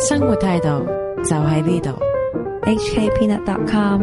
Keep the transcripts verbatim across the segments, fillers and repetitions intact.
生活態度就喺呢度。 H K peanut dot com。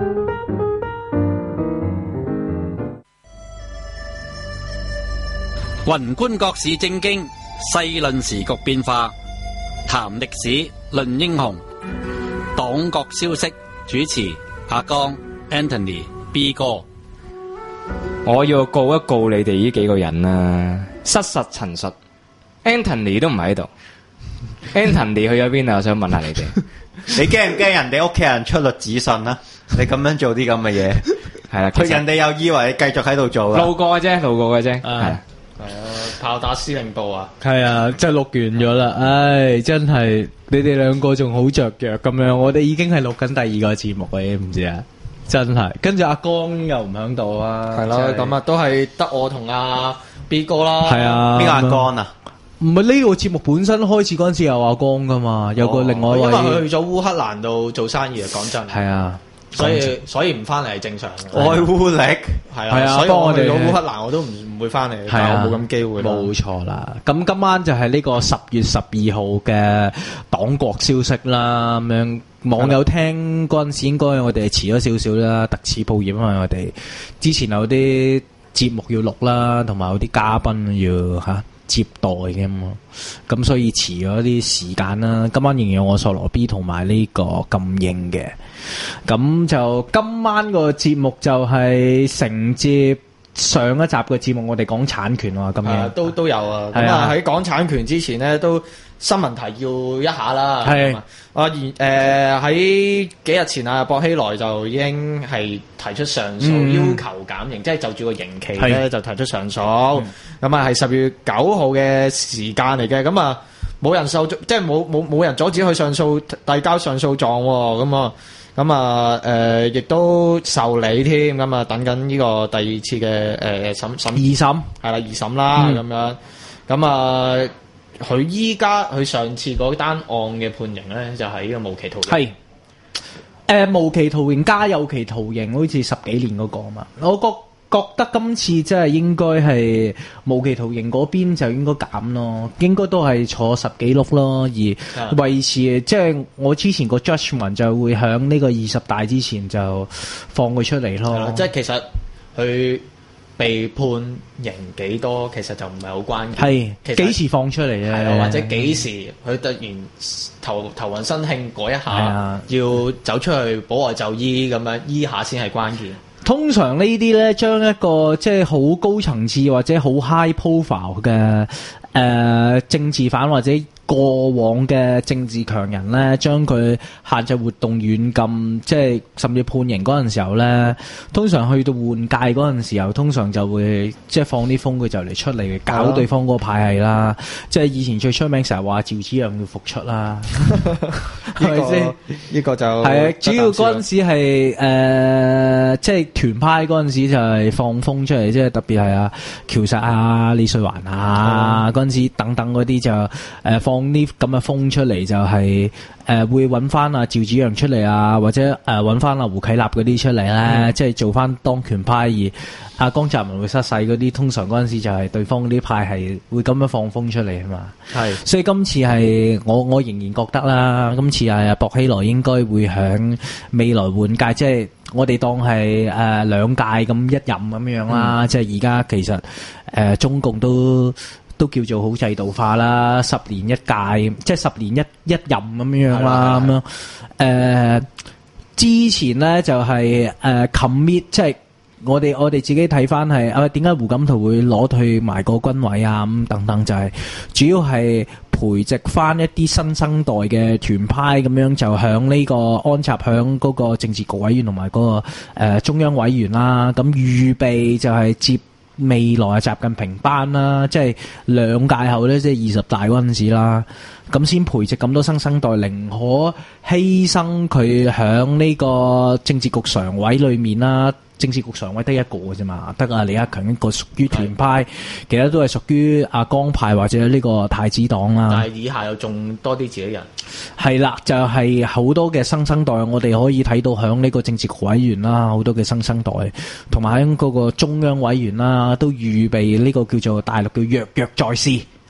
宏觀國事政經，細論時局變化，談歷史，論英雄，黨國消息。主持阿江 Anthony B 哥。 我要告一告你哋呢幾個人啊，失實陳述。Anthony 都唔喺度，Anthony 去咗邊啊？我想問下你哋， 你驚唔驚人哋屋企人出律指信啊？你咁樣做啲咁嘅嘢， 係啦， 佢人哋又以為你繼續喺度做啊？ 路過嘅啫，路過嘅啫，係啊。 係啊，炮打司令部啊！ 係啊，即係錄完咗啦，唉，真係你哋兩個仲好雀躍咁樣，我哋已經係錄緊第二個節目啦，你唔知啊？真係，跟住阿江又唔響度啊， 係咯，咁啊都係得我同阿 B 哥啦。 係啊， 邊個阿江啊？ 唔係呢個節目本身開始嗰陣時有阿江噶嘛，有個另外一位， 因為佢去咗烏克蘭度做生意啊，講真。 係啊。 所以所以唔翻嚟係正常嘅。 愛烏力係啊，所以我去咗烏克蘭我都唔唔會翻嚟，但係我冇咁機會啦。 冇錯啦。咁今晚就係呢個十月十二號嘅黨國消息啦。咁樣網友聽嗰陣時應該我哋遲咗少少啦，特此抱歉，因為我哋之前有啲節目要錄啦，同埋有啲嘉賓要嚇、啊、接待嘅嘛，咁所以遲咗啲時間啦。今晚仍然有我索羅 B 同埋呢個金英嘅。咁就今晚個節目就係承接上一集嘅節目，我哋講產權啊，咁樣都都有啊。咁啊喺講產權之前呢，都新聞提要一下啦。係啊，誒喺幾日前啊，薄熙來就已經係提出上訴，嗯、要求減刑，即係就住個刑期咧就提出上訴。咁啊係十月九號嘅時間嚟嘅，咁啊冇人受，即係冇冇冇人阻止佢上訴遞交上訴狀喎。咁啊。咁啊，誒、呃，亦都受理添，咁啊，等緊呢個第二次嘅誒審審二審， 係啦，二審啦，咁、嗯、樣，咁啊，佢依家佢上次嗰單案嘅判刑咧，就係、是、呢個無期徒刑， 係，誒、呃，無期徒刑加有期徒刑，好似十幾年嗰個啊嘛，我覺。覺得今次真係應該係無期徒刑嗰邊就應該減咯，應該都係坐十幾碌咯，而維持即係我之前個 judgment 就會喺呢個二十大之前就放佢出嚟咯。 即係其實佢被判刑幾多，其實就唔係好關鍵。 係幾時放出嚟咧？ 或者幾時佢突然頭頭暈身興嗰一下，要走出去保外就醫咁樣醫下先係關鍵。 通常呢啲咧，將一個即係好高層次或者好 high profile 嘅誒、呃、政治犯或者過往嘅政治強人咧，將佢限制活動軟禁，即係甚至判刑嗰陣時候咧，通常去到換屆嗰陣時候，通常就會即係放啲風佢就嚟出嚟搞對方嗰個派系啦。即係以前最出名成日話趙紫陽要復出啦，係咪先？ 呢個就係啊，主要嗰陣時係誒、呃，即係團派嗰陣時就係放風出嚟，即係特別係啊喬實啊、李瑞環啊嗰陣、嗯、時等等嗰啲就誒、呃、放。放啲咁嘅風出嚟就係、是、誒、呃、會揾翻阿趙紫陽出嚟啊，或者誒揾翻阿胡啟立嗰啲出嚟咧，嗯、即係做翻當權派，而阿江澤民會失勢嗰啲，通常嗰陣時就係對方啲派係會咁樣放風出嚟啊嘛。係，所以今次係我我仍然覺得啦，今次係薄熙來應該會響未來換屆，即係我哋當係誒兩屆咁一任咁樣啦。嗯、即係而家其實誒、呃、中共都。都叫做好制度化啦，十年一屆，即係十年一一任咁樣啦，咁樣。誒、呃，之前咧就係、是、誒、呃、commit， 即係我哋我哋自己睇翻係啊，點解胡錦濤會攞去埋個軍委啊咁等等，就係、是、主要係培植翻一啲新生代嘅團派咁樣，就響呢個安插響嗰個政治局委員同埋嗰個誒、呃、中央委員啦，咁預備就係接。未來啊，習近平班啦，即係兩屆後咧，即係二十大嗰陣時啦，咁先培植咁多新生代，寧可犧牲佢響呢個政治局常委裏面啦。政治局常委得一個嘅啫嘛，得啊李克強一個屬於團派，其他都係屬於阿江派或者呢個太子黨啦。 但係以下又仲多啲自己人。 係啦，就係、是、好多嘅新生代，我哋可以睇到響呢個政治局委員啦，好多嘅新生代，同埋喺嗰個中央委員啦，都預備呢個叫做大陸叫躍躍在試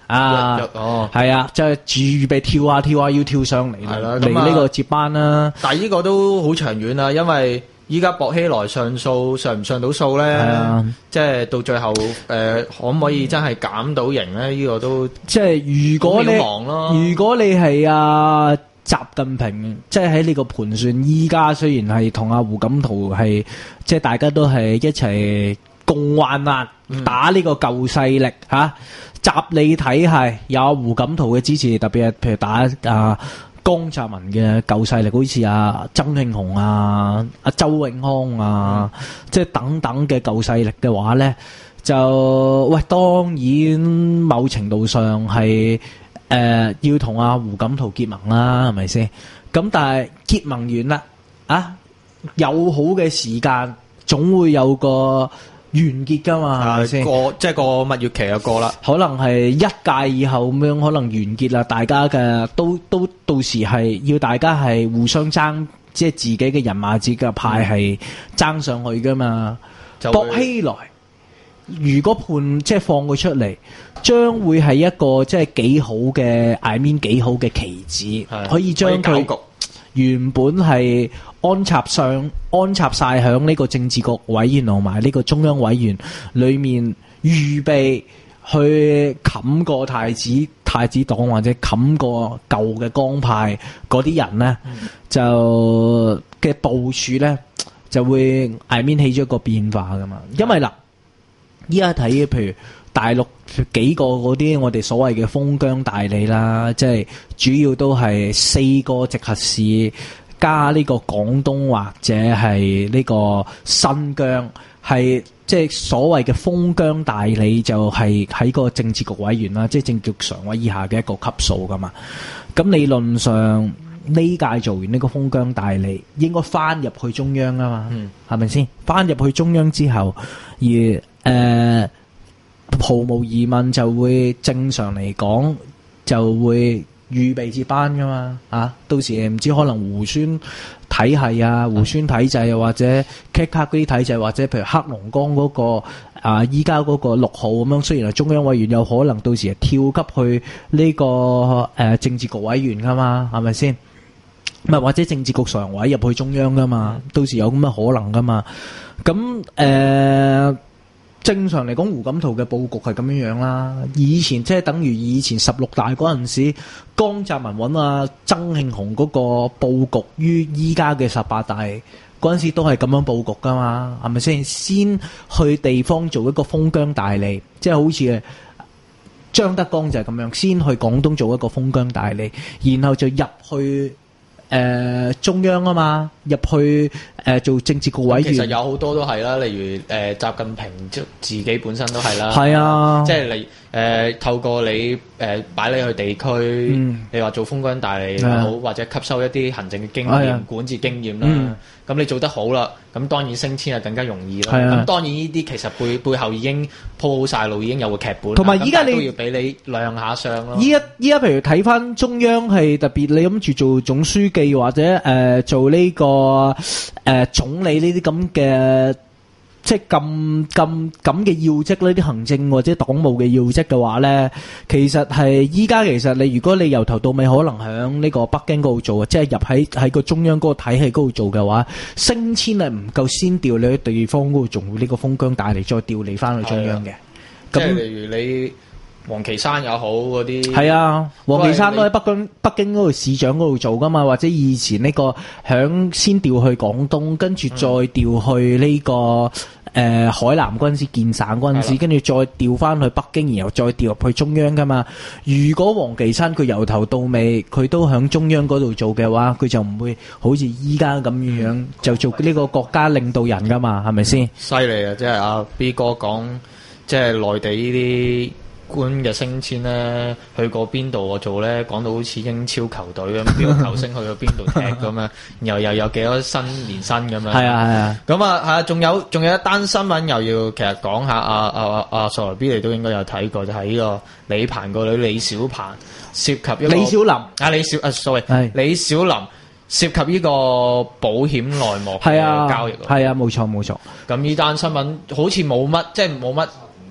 啊， 哦， 係啊，即係預備跳下跳下要跳上嚟係啦嚟咁啊呢個接班啦。 但係呢個都好長遠啦，因為依家薄熙來上訴上唔上到訴咧， 係啊即係到最後誒、呃、可唔可以真係減到刑咧？呢、個都即係如果你好渺茫咯如果你係啊習近平，即係喺呢個盤算，依家雖然係同阿胡錦濤係即係大家都係一齊共患難，打呢個舊勢力嚇。習你體系有胡錦濤嘅支持，特別係譬如打啊江澤民嘅舊勢力，好似啊曾慶紅啊、阿周永康啊，即係等等嘅舊勢力嘅話咧，就喂當然某程度上係誒、呃、要同阿胡錦濤結盟啦，係咪先？咁但係結盟完啦，啊友好嘅時間總會有個完結噶嘛，係咪先？ 過即係個蜜月期就過啦。 可能係一屆以後咁樣，可能完結啦。大家嘅都都到時係要大家係互相爭，即係自己嘅人馬、自己嘅派係爭上去噶嘛。 就會薄熙來如果判即係放佢出嚟，將會係一個即係幾好嘅 I mean 幾好嘅棋子， 係可以將佢可以搞局原本係安插上安插晒響呢個政治局委員同埋呢個中央委員裏面，預備去冚過太子太子黨或者冚過舊嘅江派嗰啲人呢，嗯、就嘅部署呢，就會 I mean 起咗一個變化噶嘛。因為嗱，依家睇譬如大陸幾個嗰啲我哋所謂嘅封疆大吏啦，即係主要都係四個直轄市加呢個廣東或者係呢個新疆，係即係所謂嘅封疆大吏，就係喺個政治局委員啦，即係政治局常委以下嘅一個級數噶嘛。咁理論上呢屆做完呢個封疆大吏，應該翻入去中央啊嘛，係咪先？翻入去中央之後，而誒。呃毫無疑問就會正常嚟講就會預備接班噶嘛，啊，到時唔知可能胡宣體系啊、胡宣體制啊，或者 K 卡嗰啲體制，或者譬如黑龍江嗰、嗰個啊，依家嗰個六號咁樣，雖然係中央委員，有可能到時係跳級去呢、呢個誒、呃、政治局委員噶嘛，係咪先？唔係或者政治局常委入去中央噶嘛，到時有咁嘅可能噶嘛。咁誒。呃正常嚟講，胡錦濤嘅佈局係咁樣樣啦。以前即係等於以前十六大嗰陣時，江澤民揾阿曾慶紅嗰個佈局於依家嘅十八大嗰陣時，都係咁樣佈局噶嘛，係咪先？先去地方做一個封疆大吏，即係好似張德江就係咁樣，先去廣東做一個封疆大吏，然後就入去。誒、呃、中央啊嘛，入去誒、呃、做政治局委員， 其實有好多都係啦，例如誒、呃、習近平自自己本身都係啦， 係啊， 即係你誒透過你誒、呃、擺你去地區， 嗯、 你話做封疆大吏又好， 啊、 或者吸收一啲行政嘅經驗、 啊、 管治經驗啦。 嗯咁你做得好啦，咁當然升遷就更加容易啦。 係啊咁當然呢啲其實背背後已經鋪好晒路，已經有個劇本。 同埋依家你都要俾你亮下相咯。 依家依家譬如睇翻中央係特別，你諗住做總書記或者誒、呃、做呢、這個誒、呃、總理呢啲咁嘅。即係咁咁咁嘅要職呢啲行政或者黨務嘅要職嘅話咧，其實係依家其實你如果你由頭到尾可能喺呢個北京嗰度做，即係入喺喺個中央嗰個體系嗰度做嘅話，升遷係唔夠，先調你去地方嗰度做呢個封疆大吏，再調你翻去中央嘅。 即係例如你王岐山又好嗰啲， 係啊，王岐山都喺北京北京嗰度市長嗰度做噶嘛，或者以前呢、呢個響先調去廣東，跟住再調去呢、呢個誒、呃、海南嗰陣時建省嗰陣時，跟住再調翻去北京，然後再調入去中央噶嘛。如果王岐山佢由頭到尾佢都響中央嗰度做嘅話，佢就唔會好似依家咁樣樣、嗯、就做呢個國家領導人噶嘛，係咪先？ 犀利啊！即係阿 B 哥講，即係內地呢啲官嘅升遷咧，去過邊度我做咧，講到好似英超球隊咁，邊個球星去過邊度踢咁樣，然後又有幾多新年薪咁樣。係啊係啊， 咁啊係啊，仲有仲有一單新聞又要其實講下，阿阿阿傻來 B 你都應該有睇過，就係、是、呢個李鵬個女李小鵬涉及一個李小林啊李小啊 sorry 李小林涉及呢個保險內幕嘅交易。 係啊，冇錯冇錯。 咁呢單新聞好似冇乜，即係冇乜。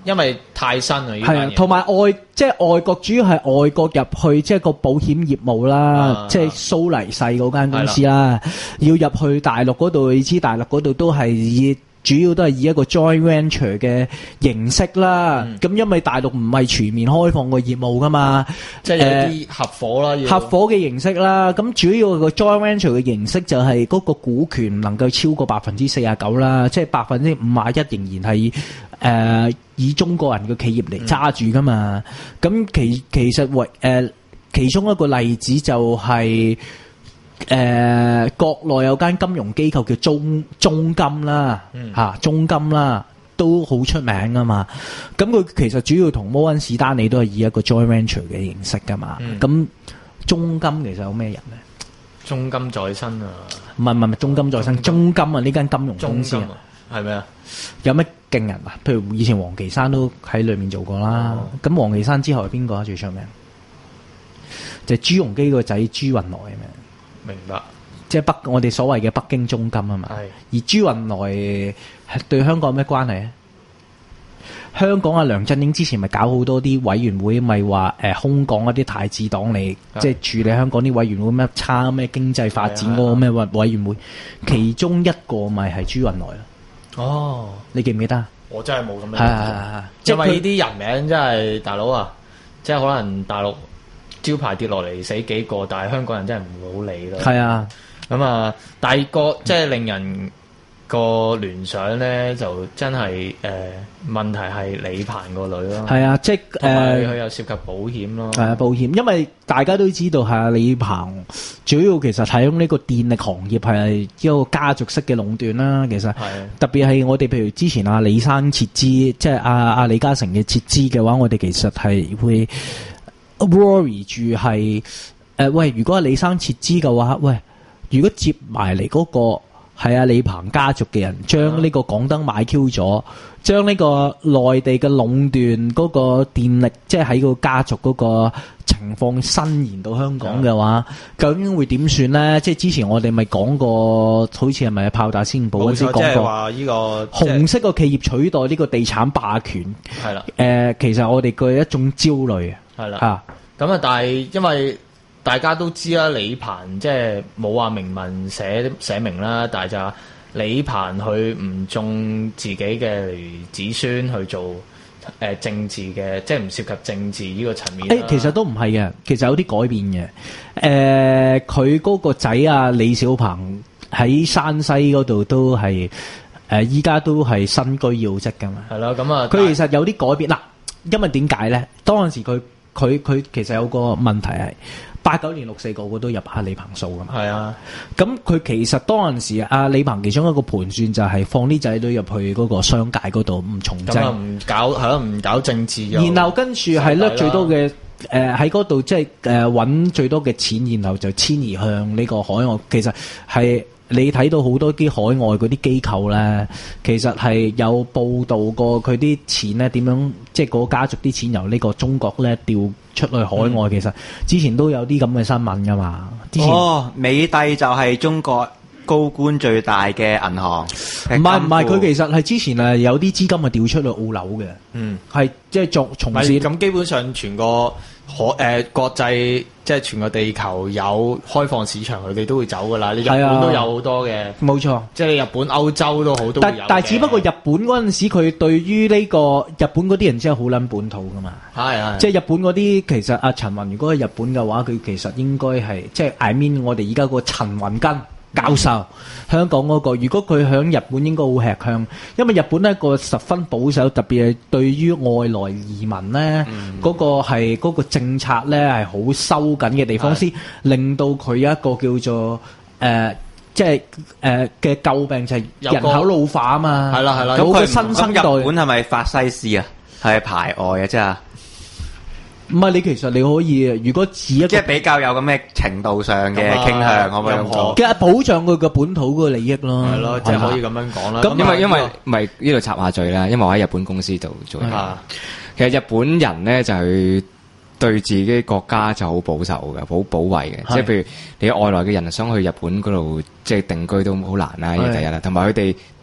因為太新啦， 係啊，同埋外即係外國主要係外國入去即係個保險業務啦， 啊、 即係蘇黎世嗰間公司啦，要入去大陸嗰度，你知大陸嗰度都係以主要都係以一個 joint venture 嘅形式啦。咁、嗯、因為大陸唔係全面開放個業務噶嘛， 即係有啲合夥啦， 呃、合夥嘅形式啦。咁主要個 joint venture 嘅形式就係嗰個股權唔能夠超過百分之四十九啦，即係百分之五十一仍然係誒、呃、以中國人嘅企業嚟揸住噶嘛。咁、嗯、其其實為誒、呃、其中一個例子就係、是。誒、呃，國內有間金融機構叫中中金啦，吓、嗯啊、中金啦，都好出名噶嘛。咁佢其實主要同摩根士丹利都係以一個 joint venture 嘅形式噶嘛。咁、嗯、中金其實有咩人咧？ 中金在身啊？ 唔係唔係中金在身，中金啊呢間金融公司啊， 係咪啊？ 有咩勁人啊？譬如以前王岐山都喺裏面做過啦。咁、哦、王岐山之後係邊個啊？最出名就係、朱鎔基個仔朱雲來啊嘛。 明白， 即係北我哋所謂嘅北京中金啊嘛。而朱雲來係對香港有咩關係啊？香港啊，梁振英之前咪搞好多啲委員會，咪話誒空降一啲太子黨嚟，即係處理香港啲委員會咩差咩經濟發展嗰個咩委委員會，其中一個咪係朱雲來咯。哦，你記唔記得啊？ 我真係冇咁樣。 係係係， 因為呢啲人名真係大佬啊，即係可能大陸招牌跌落嚟死幾個，但係香港人真係唔會好理咯。係啊，咁啊，第二個即係令人個聯想咧，就真係誒、呃、問題係李鵬個女咯。係啊，即係誒佢又涉及保險咯。係啊，保險，因為大家都知道係啊，李鵬主要其實喺呢個電力行業係一個家族式嘅壟斷啦。其實特別係我哋譬如之前阿李生撤資，即係阿阿李嘉誠嘅撤資嘅話，我哋其實係會。worry 住係誒喂，如果係李生撤資嘅話，喂，如果接埋嚟嗰個係阿李鵬家族嘅人，將呢個港燈買 Q 咗，將呢個內地嘅壟斷嗰個電力，即係喺個家族嗰個情況伸延到香港嘅話，究竟會點算咧？即係之前我哋咪講過，好似係咪炮打先報嗰啲講過，即係話呢個紅色個企業取代呢個地產霸權，係啦。誒、呃，其實我哋嘅一種焦慮。係啦，嚇咁啊！但係因為大家都知啦，李鵬即係冇話明文寫寫明啦，但係就話李鵬佢唔中自己嘅子孫去做誒、呃、政治嘅，即係唔涉及政治呢個層面。誒、欸，其實都唔係嘅，其實有啲改變嘅。誒、呃，佢嗰個仔啊，李小鵬喺山西嗰度都係誒，依、呃、家都係身居要職㗎嘛。係咯，咁啊，佢其實有啲改變嗱，因為點解咧？當時佢。佢佢其實有個問題係八九年六四個個都入下李鵬數㗎嘛。係啊，咁佢其實當陣時阿李鵬其中一個盤算就係放啲仔女入去嗰個商界嗰度唔從政，唔搞係咯，唔搞政治。然後跟住係掠最多嘅誒喺嗰度，即係誒揾最多嘅錢，然後就遷移向呢個海外。其實係。你睇到好多啲海外嗰啲機構咧，其實係有報導過佢啲錢咧點樣，即係嗰家族啲錢由呢個中國咧調出去海外。嗯、其實之前都有啲咁嘅新聞噶嘛。之前哦，美帝就係中國高官最大嘅銀行。唔係唔係，佢其實係之前誒有啲資金係調出去澳紐嘅。嗯，係即係做從事。咁基本上全個可誒、呃、國際。即係全個地球有開放市場，佢哋都會走噶啦。你日本都有好多嘅，冇錯。即係你日本、歐洲都好多。但但係只不過日本嗰陣時，佢對於呢個日本嗰啲人真係好撚本土噶嘛。係係。即係日本嗰啲，其實阿陳雲如果喺日本嘅話，佢其實應該係即係 I mean 我哋而家個陳雲根教授，嗯、香港嗰個，如果佢喺日本應該好吃香，因為日本係一個十分保守，特別係對於外來移民咧，嗰、嗯嗰個係嗰個政策咧係好收緊嘅地方，先令到佢有一個叫做誒、呃，即係誒嘅詬病就係人口老化啊嘛。係啦係啦，咁佢新生代日本係咪法西斯啊？係排外啊，即係。唔係，你其實你可以，如果指一個即係比較有咁嘅程度上嘅傾向，可唔可以咁講？其實保障佢嘅本土嘅利益咯，係咯，即係可以咁樣講啦。咁因為因為咪呢度插下嘴啦，因為我喺日本公司度做嘢。其實日本人咧就係對自己國家就好保守嘅，好保衞嘅。即係譬如你外來嘅人想去日本嗰度即係定居都好難啦，呢個第一啦。同埋佢哋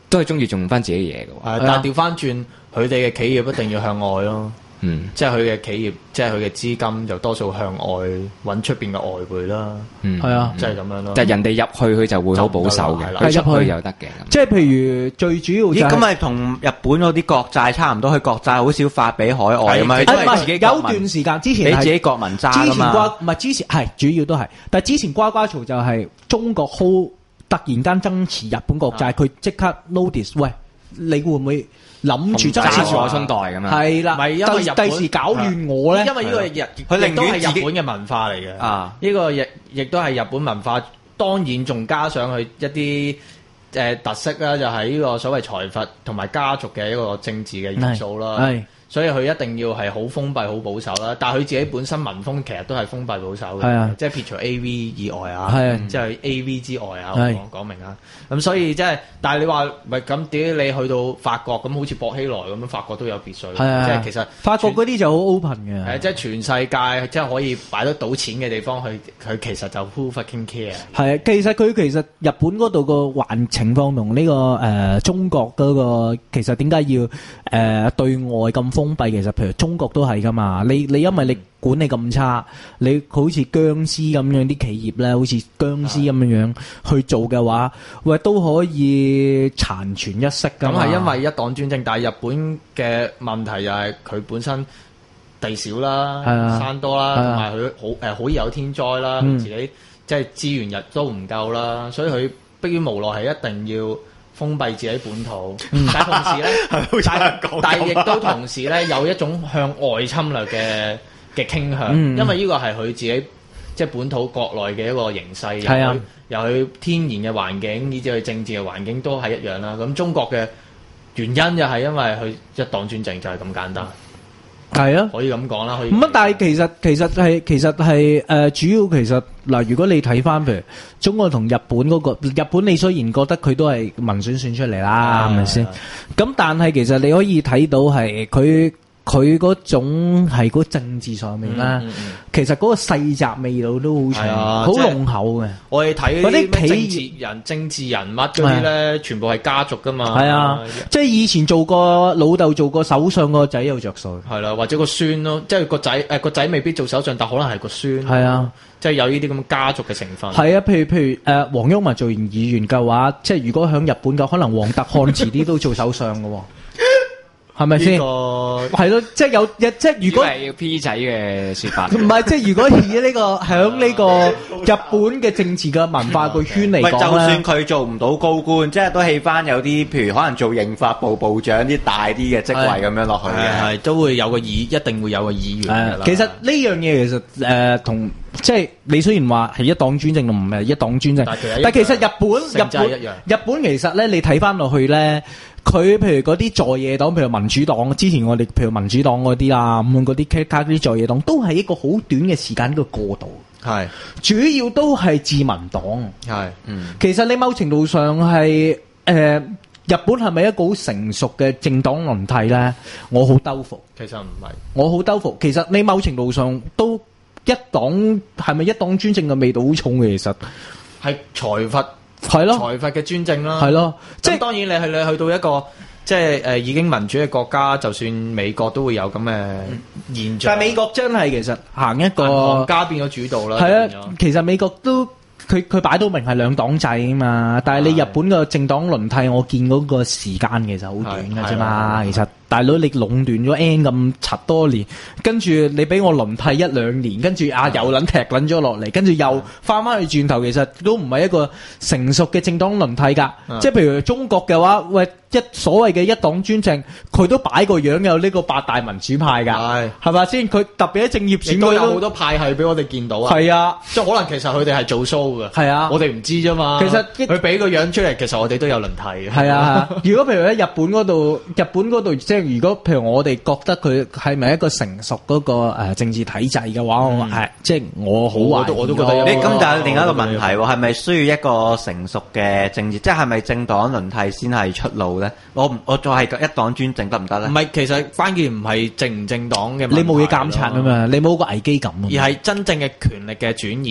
都係中意種翻自己嘢嘅喎。 係，但係調翻轉，佢哋嘅企業一定要向外咯。 嗯， 即係佢嘅企業，即係佢嘅資金就多數向外揾出邊嘅外匯啦。 嗯， 係啊， 即係咁樣咯。 但係人哋入去佢就會好保守嘅，佢出去又得嘅。 即係譬如最主要就咦，咁係咪同日本嗰啲國債差唔多，佢國債好少發俾海外啊嘛， 啊都係唔係有自己國民段時間之前係俾自己國民揸之前噶嘛。 瓜唔係之前係主要都係，但係之前瓜瓜嘈就係中國 hold 突然間增持日本國債，佢即刻 notice，喂，你會唔會諗住增持揸住我春袋咁啊？ 係啦， 唔係因為日第本第時搞亂我咧， 因為呢個日， 佢寧願亦都係自己日本嘅文化嚟嘅。 啊， 呢個亦亦都係日本文化，當然仲加上去一啲誒、呃、特色啦，就係、是、呢個所謂財閥同埋家族嘅一個政治嘅元素啦。 係。 所以佢一定要係好封閉、好保守啦。但係佢自己本身民風其實都係封閉保守嘅， 係啊即係撇除 A V 以外啊， 係啊即係 A V 之外啊，我係講講明啊。咁所以即係，但係你話唔係咁點？你去到法國咁，好似博希萊咁樣，法國都有別墅， 係啊即係其實法國嗰啲就好 open 嘅， 係即係全世界即係可以擺得到錢嘅地方，佢佢其實就 who fucking care。 係啊，其實佢其實日本嗰度個環情況同呢個誒、呃、中國嗰、個其實點解要誒、呃、對外咁封閉？其實譬如中國都係噶嘛，你你因為你管理咁差，你好似僵屍咁樣啲企業咧，好似僵屍咁樣樣去做嘅話，喂都可以殘存一息噶咁嘛。 係因為一黨專政，但係日本嘅問題就係佢本身地少啦、 係啊山多啦， 係啊同埋佢好誒好易有天災啦， 嗯自己即係資源亦都唔夠啦，所以佢迫於無奈係一定要封閉自己本土。 嗯但係同時咧，但但係亦都同時咧有一種向外侵略嘅嘅傾向， 嗯因為呢個係佢自己即係本土國內嘅一個形勢， 係啊由佢由佢天然嘅環境，以至佢政治嘅環境都係一樣啦。咁中國嘅原因就係因為佢一黨專政，就係咁簡單， 係啊。 可以咁講啦。可以咁啊，但係其實其實係其實係誒、呃、主要其實嗱，如果你睇翻譬如中國同日本嗰、個日本，你雖然覺得佢都係民選選出嚟啦，係咪先？咁但係其實你可以睇到係佢佢嗰種係嗰政治上面啦， 嗯嗯嗯其實嗰個世襲味道都好係重， 啊好即係濃厚嘅。 我哋睇嗰啲嗰啲企咩政治人、政治人物嗰啲咧，全部係家族噶嘛。 係啊，即係以前做過老豆做過首相個仔有着數。 係啦，或者個孫咯，即係個仔誒個仔未必做首相，但可能係個孫。 係啊， 即係有呢啲咁嘅家族嘅成分。 係啊，譬如譬如誒、呃、黃毓民做完議員嘅話，即係如果喺日本嘅，可能黃特漢遲啲都做首相嘅喎，係咪先？ 呢個係咯，即係有即係如果係要 P 仔嘅説法， 唔係即係如果以呢、個響呢個日本嘅政治嘅文化個圈嚟喂，就講算咧， 佢做唔到高官，即係都起翻有啲，譬如可能做刑法部部長啲大啲嘅職位咁樣落去係嘅。 係都會有個議，一定會有個議員㗎啦。 誒其實呢樣嘢其實誒同、即係你雖然話係一黨專政同唔係一黨專政， 但係其實一樣但其實日本性質係日一樣本日本其實咧，你睇翻落去咧。佢譬如嗰啲在野黨，譬如民主黨，之前我哋譬如民主黨嗰啲啦，咁嗰啲其他啲在野黨，都係一個好短嘅時間嘅過渡， 係主要都係自民黨。 係嗯， 其實你某程度上係誒、呃日本係咪一個好成熟嘅政黨輪替咧？我好兜伏， 其實唔係。 我好兜伏。其實你某程度上都一黨係咪一黨專政嘅味道好重嘅？其實係財閥係咯， 財閥嘅專政啦。 係咯，即係即係當然你去你去到一個即係誒已經民主嘅國家，就算美國都會有咁嘅現象。 但係美國真係其實行一個銀行家變咗主導啦。 係變咗啊，其實美國都佢佢擺到明係兩黨制啊嘛，但係你日本嘅政黨輪替，我見嗰個時間其實好短嘅啫嘛。 係係其實大佬你壟斷咗 N 咁柒多年，跟住你俾我輪替一兩年，跟住啊又撚踢撚咗落嚟，跟住又翻翻去轉頭，其實都唔係一個成熟嘅政黨輪替㗎。 嗯即係譬如中國嘅話，喂一所謂嘅一黨專政，佢都擺個樣有呢個八大民主派㗎， 係係咪先？佢特別喺政協亦都選舉都有好多派系俾我哋見到啊。 係啊。 即係可能其實佢哋係做 show 嘅。 係啊我哋唔知啫嘛。 其實佢俾個樣出嚟，其實我哋都有輪替嘅。 係啊，如果譬如喺日本嗰度，日本嗰度即係如果譬如我哋覺得佢係咪一個成熟嗰、個、呃、政治體制嘅話，我係即係我好懷疑我都我都覺得有咯你咁但係另一個問題喎，係咪需要一個成熟嘅政治，即係係咪政黨輪替先係出路咧？我唔我再係一黨專政得唔得咧？ 唔係，其實關鍵唔係政唔政黨嘅問題咯， 你冇嘢監察啊嘛，你冇個危機感啊嘛， 而係真正嘅權力嘅轉移啊！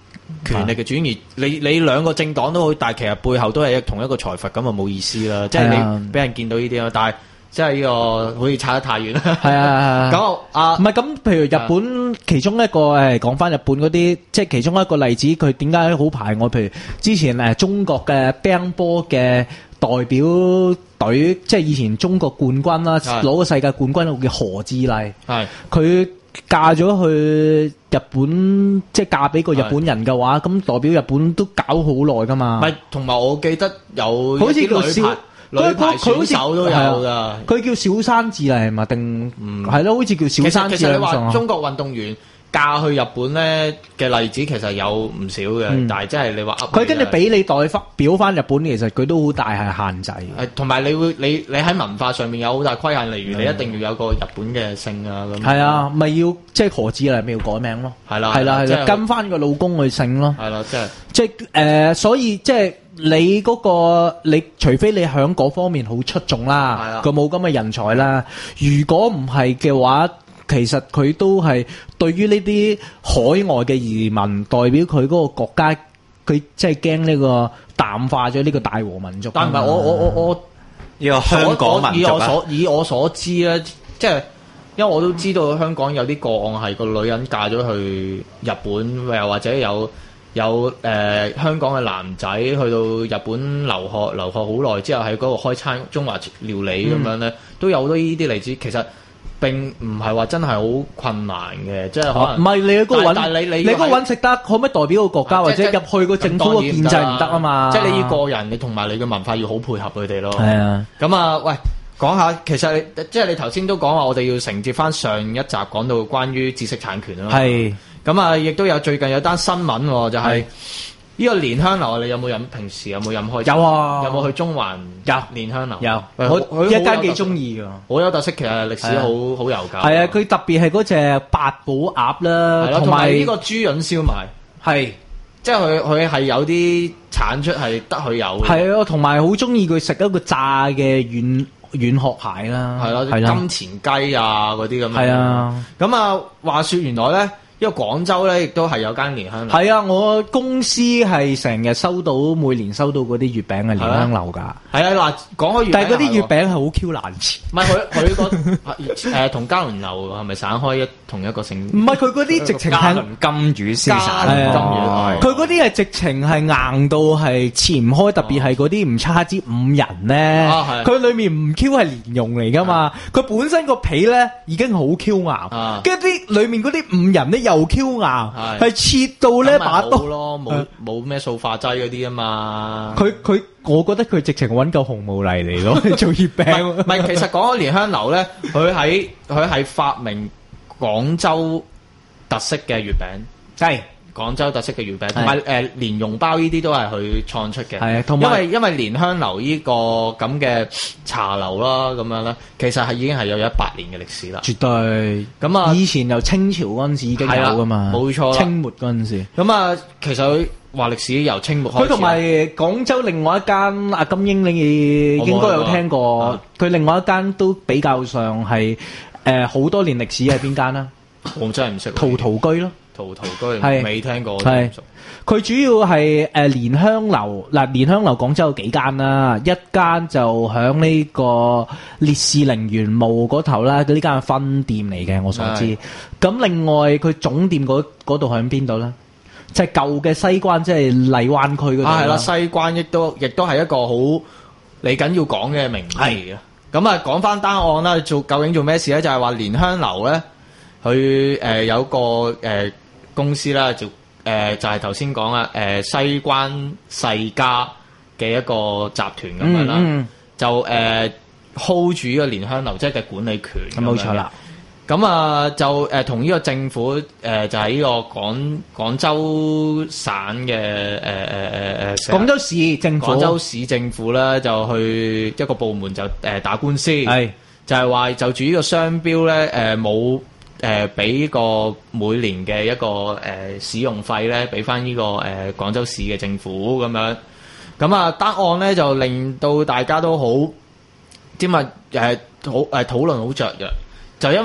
權力嘅轉移。你你兩個政黨都好，但係其實背後都係同一個財閥，咁啊冇意思啦。即係你俾人見到呢啲咯，但係即係呢個好似差得太遠啦。 係啊， 咁啊唔係咁，譬如日本其中一個誒講翻日本嗰啲，即係其中一個例子，佢點解好排外？譬如之前誒中國嘅乒乓波嘅代表隊，即係以前中國冠軍啦，攞個世界冠軍嗰個叫何志麗，係佢嫁咗去日本，即係嫁俾個日本人嘅話，咁代表日本都搞好耐噶嘛。 唔係，同埋我記得有好似叫小女排選手都有㗎， 佢叫小山智麗係嘛？定係咯，好似叫小山智麗。 其實你話中國運動員嫁去日本咧嘅例子其實有唔少嘅，嗯、但係即係你話佢跟住俾你代翻表翻日本，其實佢都好大係限制。 係同埋你會你你喺文化上面有好大規限，例如你一定要有個日本嘅姓啊咁。係啊， 咪要即係何志麗咪要改名咯？ 係啦， 係啦，係啦，跟翻個老公去姓咯。 係啦，即係即係誒，所以即係。你嗰、那個，你除非你喺嗰方面好出眾啦，佢冇咁嘅人才啦。如果唔係嘅話，其實佢都係對於呢啲海外嘅移民，代表佢嗰個國家，佢即係驚呢個淡化咗呢個大和民族。但唔係我我我我呢個香港民族以我所以我所知咧，即係因為我都知道香港有啲個案係個女人嫁咗去日本，又或者有。有誒、呃、香港嘅男仔去到日本留學，留學好耐之後喺嗰度開餐中華料理咁樣咧，嗯、都有好多呢啲例子。其實並唔係話真係好困難嘅，即係可能唔係、啊、你嗰個揾， 但係你你你嗰個揾食得，可唔可以代表個國家、啊、或者入去個政府個建制唔得啊嘛？ 即係你要個人，你同埋你嘅文化要好配合佢哋咯。 係啊， 咁啊，喂，講下其實你即係你頭先都講話，我哋要承接翻上一集講到關於知識產權啊。係。咁啊，亦都有最近有單新聞，就係呢個蓮香樓，你有冇飲？平時有冇飲開？ 有啊， 有冇去中環？ 有蓮香樓有，我一間幾中意噶， 好有特色。其實歷史好好悠久。 係啊，佢特別係嗰隻八寶鴨啦， 同埋呢個豬潤燒賣， 係即係佢佢係有啲產出係得佢有。 係啊，同埋好中意佢食一個炸嘅軟軟殼蟹啦， 係咯，金錢雞啊嗰啲咁樣。係啊，咁啊，話說原來咧。因為廣州咧，亦都係有間蓮香樓。係啊，我公司係成日收到，每年收到嗰啲月餅嘅蓮香樓㗎。係啊，嗱，講開月餅，但係嗰啲月餅係好 Q 難切。 唔係佢佢個誒同嘉麟樓係咪散開一同一個姓？ 唔係佢嗰啲直情係金魚先散， 金魚。佢嗰啲係直情係硬到係切唔開，特別係嗰啲唔差之五仁咧。佢裡面唔 Q 係蓮蓉嚟㗎嘛，佢本身個皮咧已經好 Q 硬，跟住啲裡面嗰啲五仁咧又 Q 硬，係切到咧把刀咯，冇冇咩塑化劑嗰啲啊嘛。 佢佢，我覺得佢直情揾嚿紅毛泥嚟咯，做月餅。 唔係，其實講開蓮香樓咧，佢喺佢係發明廣州特色嘅月餅，係廣州特色嘅月餅，同埋誒蓮蓉包呢啲都係佢創出嘅。係啊，同埋因為因為蓮香樓呢個咁嘅茶樓啦，咁樣咧，其實係已經係有一百年嘅歷史啦。 絕對。咁啊，以前由清朝嗰陣時已經有噶嘛， 冇錯。 清末嗰陣時。 咁啊，其實佢話歷史由清末開始。佢同埋廣州另外一間阿金英，你應該有聽過。佢另外一間都比較上係誒好多年歷史係邊間啦？ 我真係唔識。陶陶居咯。陶陶居未聽過，係佢主要係誒蓮香樓嗱，蓮香樓廣州有幾間啦，一間就響呢個烈士陵園墓嗰頭啦，佢呢間係分店嚟嘅，我所知。咁另外佢總店嗰嗰度喺邊度咧？就係舊嘅西關，即係荔灣區嗰度。啊，係啦，西關亦都亦都係一個好嚟緊要講嘅名詞嚟嘅。咁啊，講翻單案啦，做究竟做咩事咧？就係話蓮香樓咧，佢誒有個誒。公司啦，就誒、呃、就係頭先講啦，誒、呃、西關世家嘅一個集團咁樣啦，嗯嗯、就誒、呃、hold 住呢個蓮香樓即係嘅管理權。冇錯啦。咁啊就誒同呢個政府誒、呃、就係呢個廣廣州省嘅誒誒誒誒廣州市政府，廣州市政府咧就去一個部門就誒、呃、打官司，係就係話就住呢個商標咧誒冇。呃誒俾、呃、個每年嘅一個誒、呃、使用費咧，俾翻呢個誒、呃、廣州市嘅政府咁樣，咁啊單案咧就令到大家都好，點啊誒好誒討論好雀躍，就因為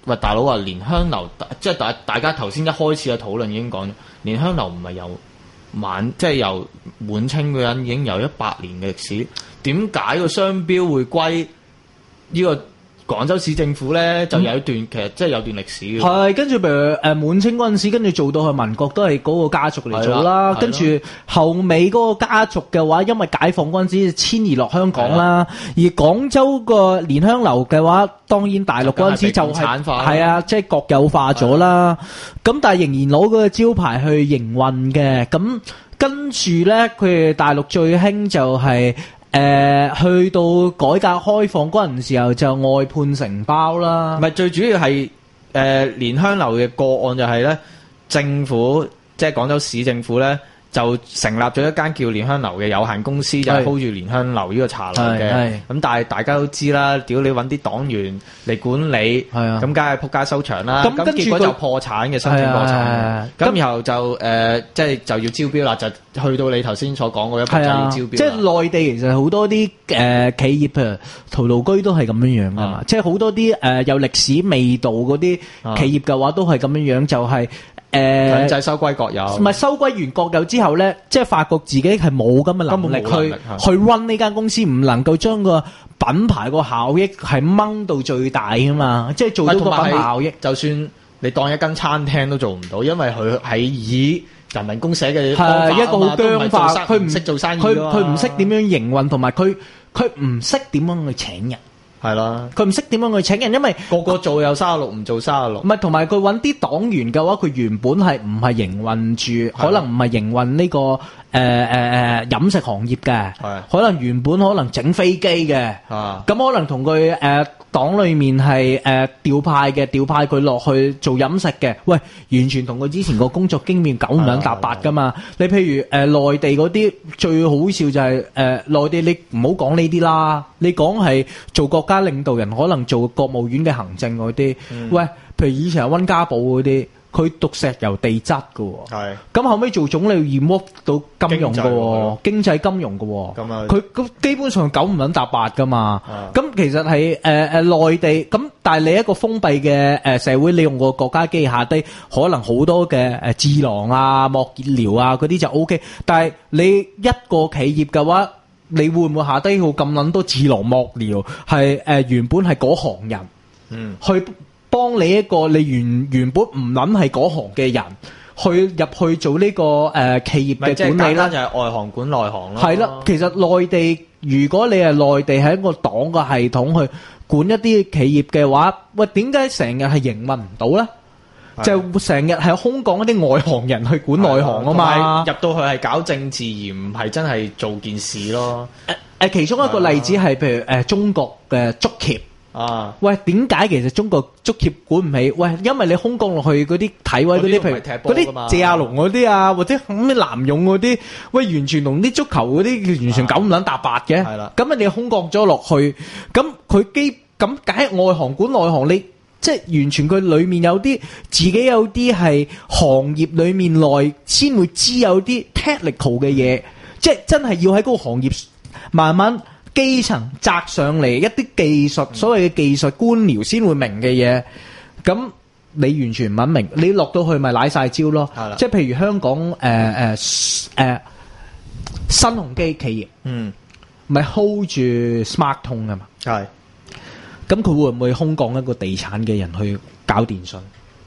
喂大佬話蓮香樓，即係大大家頭先一開始嘅討論已經講咗，蓮香樓唔係由晚即係由滿清嗰人已經有一百年嘅歷史，點解個商標會歸呢個廣州市政府咧？就有一段、嗯、其實即係有段歷史嘅。係跟住譬如誒滿清嗰陣時，跟住做到去民國都係嗰個家族嚟做啦。跟住後尾嗰個家族嘅話，因為解放嗰陣時遷移落香港啦。而廣州個蓮香樓嘅話，當然大陸嗰陣時就係係啊，即係國有化咗啦。咁但係仍然攞嗰個招牌去營運嘅。咁跟住咧，佢哋大陸最興就係、是。誒、呃，去到改革開放嗰陣時候就外判承包啦。唔係最主要係誒蓮香樓嘅個案就係咧，政府即係廣州市政府咧就成立咗一間叫蓮香樓嘅有限公司，就係 hold 住蓮香樓呢個茶樓嘅。咁但係大家都知啦，屌你揾啲黨員嚟管理，咁梗係仆街收場啦。咁結果就破產嘅，申請破產。咁然後就誒、呃，即係就要招標啦，就去到你頭先所講嗰一步就要招標。即係內地其實好多啲誒、呃、企業譬如陶爐居都係咁樣樣噶嘛，即係好多啲誒、呃、有歷史味道嗰啲企業嘅話都係咁樣樣，就係、是。誒，強制收歸國有，唔係收歸完國有之後咧，即係發覺自己係冇咁嘅能力去去 run 呢間公司，唔能夠將個品牌個效益係掹到最大噶嘛，即係做到個品牌效益。就算你當一間餐廳都做唔到，因為佢係以人民公社嘅方法，係一個好僵化，佢唔識做生意，佢佢唔識點樣營運，同埋佢佢唔識點樣去請人。係啦，佢唔識點樣去請人，因為個個做有三十六，唔做三十六。唔係，同埋佢揾啲黨員嘅話，佢原本係唔係營運住，可能唔係營運呢、這個誒誒誒飲食行業嘅，可能原本可能整飛機嘅，咁可能同佢誒黨裏面係誒、呃、調派嘅，調派佢落去做飲食嘅。喂，完全同佢之前個工作經驗九唔兩搭八噶嘛。你譬如誒內、呃、地嗰啲最好笑就係誒內地，你唔好講呢啲啦，你講係做國家領導人，可能做國務院嘅行政嗰啲、嗯。喂，譬如以前係溫家寶嗰啲，佢讀石油地質㗎喎。係。咁後尾做總理要摸到金融㗎喎，經濟金融㗎喎。咁啊。佢咁基本上九唔撚搭八㗎嘛。咁、啊、其實係誒誒內地咁，但係你一個封閉嘅誒社會，你用個國家機下低，可能好多嘅誒智囊啊、莫傑寮啊嗰啲就 O K。但係你一個企業嘅話，你會唔會下低好咁撚多智囊幕僚係誒原本係嗰行人，嗯，去幫你一個你原原本唔撚係嗰行嘅人，去入去做呢、這個誒、呃、企業嘅管理啦，就係外行管內行咯。係啦，其實內地如果你係內地係一個黨嘅系統去管一啲企業嘅話，喂，點解成日係營運唔到咧？就成日係空降一啲外行人去管內行啊嘛，入到去係搞政治而唔係真係做件事咯。誒、呃、誒，其中一個例子係譬如誒、呃、中國嘅足協啊，喂，點解其實中國足協管唔起？喂，因為你空降落去嗰啲體委嗰啲，譬如嗰啲謝亞龍嗰啲啊，或者咩南勇嗰啲，喂，完全同啲足球嗰啲完全九唔撚搭八嘅。係啦，咁啊你空降咗落去，咁佢基咁解外行管內行你。即係完全佢裏面有啲自己有啲係行業裏面內先會知有啲 technical 嘅嘢，即係真係要喺嗰個行業慢慢基層摘上嚟一啲技術，嗯、所謂嘅技術官僚先會明嘅嘢。咁你完全唔明，你落到去咪瀨晒招咯。即係譬如香港誒誒誒新鴻基企業，嗯，咪 hold 住 Smart 通㗎嘛。係。咁佢會唔會空降一個地產嘅人去搞電信？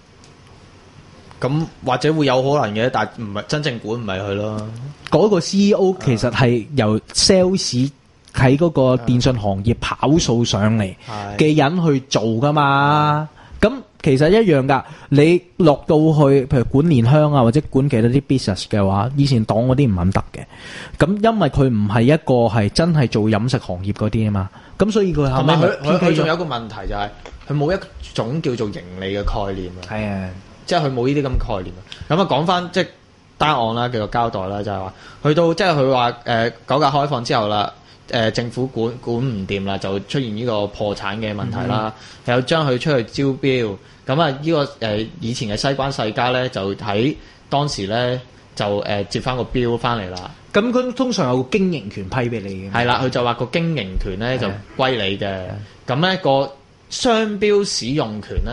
咁或者會有可能嘅，但係唔係真正管唔係佢咯。嗰個 C E O 其實係由 sales 喺嗰個電信行業跑數上嚟嘅人去做噶嘛。咁其實一樣噶。你落到去，譬如管蓮香啊，或者管其他啲 business 嘅話，以前黨嗰啲唔肯得嘅。咁因為佢唔係一個係真係做飲食行業嗰啲啊嘛。咁所以佢後尾佢佢佢仲有一個問題就係佢冇一種叫做盈利嘅概念啊。係啊，即係佢冇呢啲咁嘅概念啊。咁啊講翻即係單案啦，叫做交代啦，就係話去到即係佢話誒改革開放之後啦，誒、呃、政府管管唔掂啦，就出現呢個破產嘅問題啦。又、嗯、將佢出去招標，咁啊呢個誒、呃、以前嘅西關世家咧，就喺當時咧就誒、呃、接翻個標翻嚟啦。咁佢通常有個經營權批俾你嘅。係啦，佢就話個經營權咧就歸你嘅。咁咧、個商標使用權咧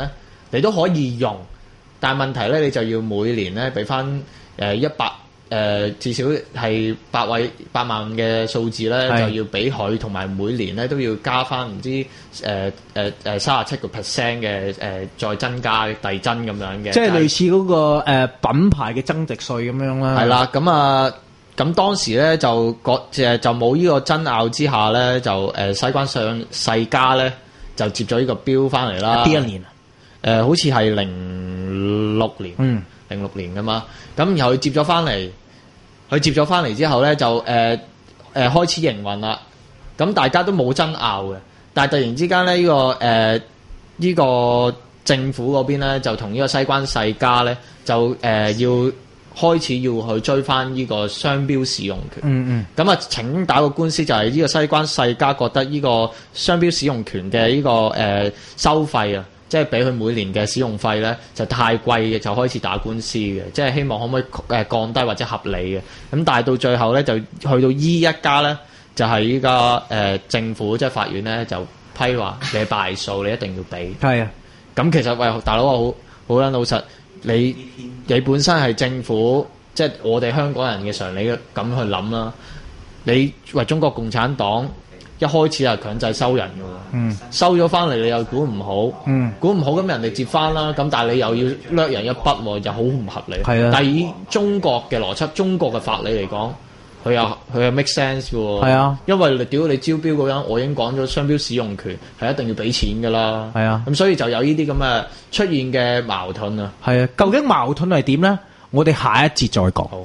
你都可以用，但係問題咧，你就要每年咧俾翻誒一百誒至少係百位百萬嘅數字咧，就要俾佢，同埋每年咧都要加翻唔知誒誒誒三十七個 percent 嘅誒再增加遞增咁樣嘅， 即係類似嗰、那個、呃、品牌嘅增值稅咁樣啦。 係啦，咁啊。咁當時咧就個誒就冇呢個爭拗之下咧，就誒、呃、西關上世家咧就接咗呢個標翻嚟啦。 邊一年啊？誒、 呃，好似係零六年，嗯，零六年噶嘛。咁然後佢接咗翻嚟，佢接咗翻嚟之後咧就誒誒、呃呃、開始營運啦。咁大家都冇爭拗嘅，但係突然之間咧呢、呢個誒呢、呃呢個政府嗰邊咧就同呢個西關世家咧就誒、呃、要。開始要去追翻呢個商標使用權，嗯嗯，咁啊曾經打過官司，就係呢個西關世家覺得呢個商標使用權嘅呢、這個誒、呃、收費啊，即係俾佢每年嘅使用費咧就太貴嘅，就開始打官司嘅，即係希望可唔可以誒降低或者合理嘅，咁但係到最後咧就去到依一家咧就係依家誒政府即係法院咧就批話你係敗訴，你一定要俾，係啊，咁其實喂大佬啊，好好撚老實。你你本身係政府，即係我哋香港人嘅常理咁去諗啦。你為中國共產黨一開始係強制收人嘅喎，嗯、收咗翻嚟你又管唔好，嗯、管唔好咁人哋接翻啦。咁但係你又要掠人一筆，就好唔合理。係啊，但係以中國嘅邏輯、中國嘅法理嚟講，佢又佢又 make sense 嘅喎。係啊，因為你屌你招標嗰陣，我已經講咗商標使用權係一定要俾錢㗎啦。係啊，咁所以就有呢啲咁嘅出現嘅矛盾啊。係啊，究竟矛盾係點咧？我哋下一節再講。好。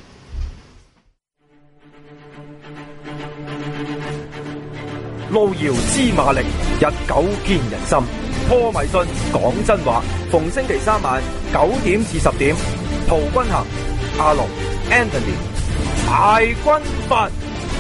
路遙知馬力，日久見人心。破迷信，講真話。逢星期三晚九點至十點，陶君行、阿龍、Anthony。大軍閥，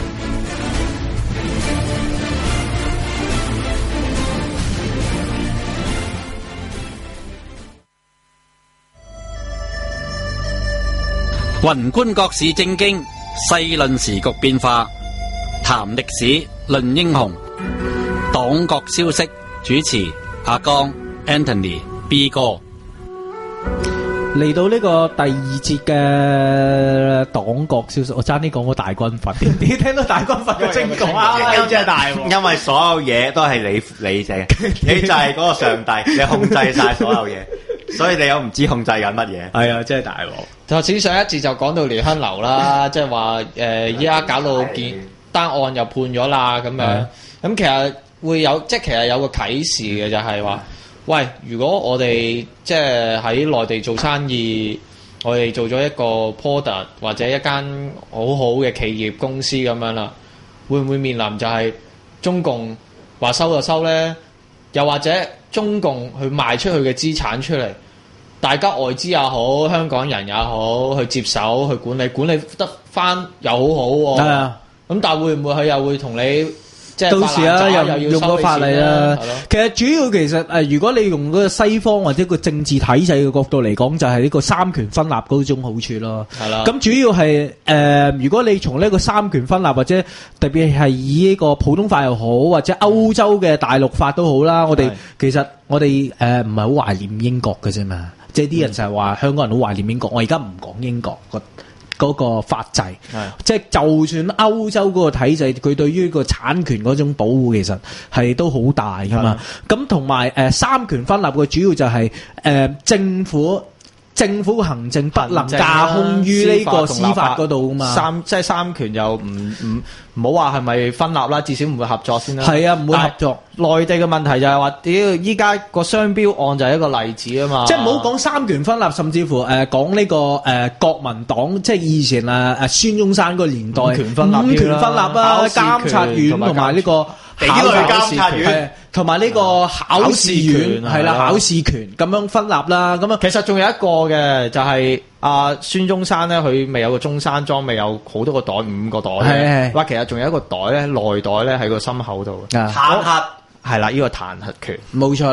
宏觀國事政經，細論時局變化，談歷史，論英雄，黨國消息。主持阿江、Anthony、B 哥。 嚟到呢個第二節嘅黨國消息，我爭啲講個大軍閥，你聽到大軍閥嘅精講啊，真係大喎！ 因為所有嘢都係你你嘅，你就係嗰個上帝，你控制晒所有嘢，所以你又唔知控制緊乜嘢。係啊，真係大鑊！ 頭先上一節就講到蓮香樓啦，即係話誒，依家搞到件單案又判咗啦，咁樣咁其實會有，即係其實有個啟示嘅，就係話。喂，如果我哋即係喺內地做生意，我哋做咗一個 product 或者一間好好嘅企業公司咁樣啦，會唔會面臨就係中共話收就收呢？又或者中共去賣出去嘅資產出嚟，大家外資也好，香港人也好，去接手去管理，管理得翻又好好喎。係啊，咁但係會唔會佢又會同你？到時啊，又要用個法例啦。其實主要其實誒，如果你用嗰個西方或者個政治體制嘅角度嚟講，就係呢個三權分立嗰種好處咯。係啦。咁主要係誒、呃，如果你從呢個三權分立或者特別係以呢個普通法又好，或者歐洲嘅大陸法都好啦，我哋其實我哋誒唔係好懷念英國嘅啫嘛。即係啲人就係話香港人好懷念英國，我而家唔講英國個。嗰個法制，即係就算歐洲嗰個體制，佢對於個產權嗰種保護其實係都好大噶嘛。咁同埋誒三權分立嘅主要就係、是、誒、呃、政府政府行政不能架空於呢個司法嗰度噶嘛。三即係三權又唔唔唔好話係咪分立啦，至少唔會合作先啦。係啊，唔會合作。內地嘅問題就係話，屌依家個商標案就係一個例子啊嘛。即係唔好講三權分立，甚至乎誒講呢個誒、呃、國民黨，即係以前啊誒孫中山個年代五權分立，五權分立啊，監察院同埋呢個。幾類監察院，同埋呢個考試院係啦，考試權咁樣分立啦。咁啊，其實仲有一個嘅，就係阿孫中山咧，佢未有個中山裝，未有好多個袋，五個袋嘅。哇，其實仲有一個袋咧，內袋咧喺個心口度。坦克係啦，呢個彈劾權冇錯啦。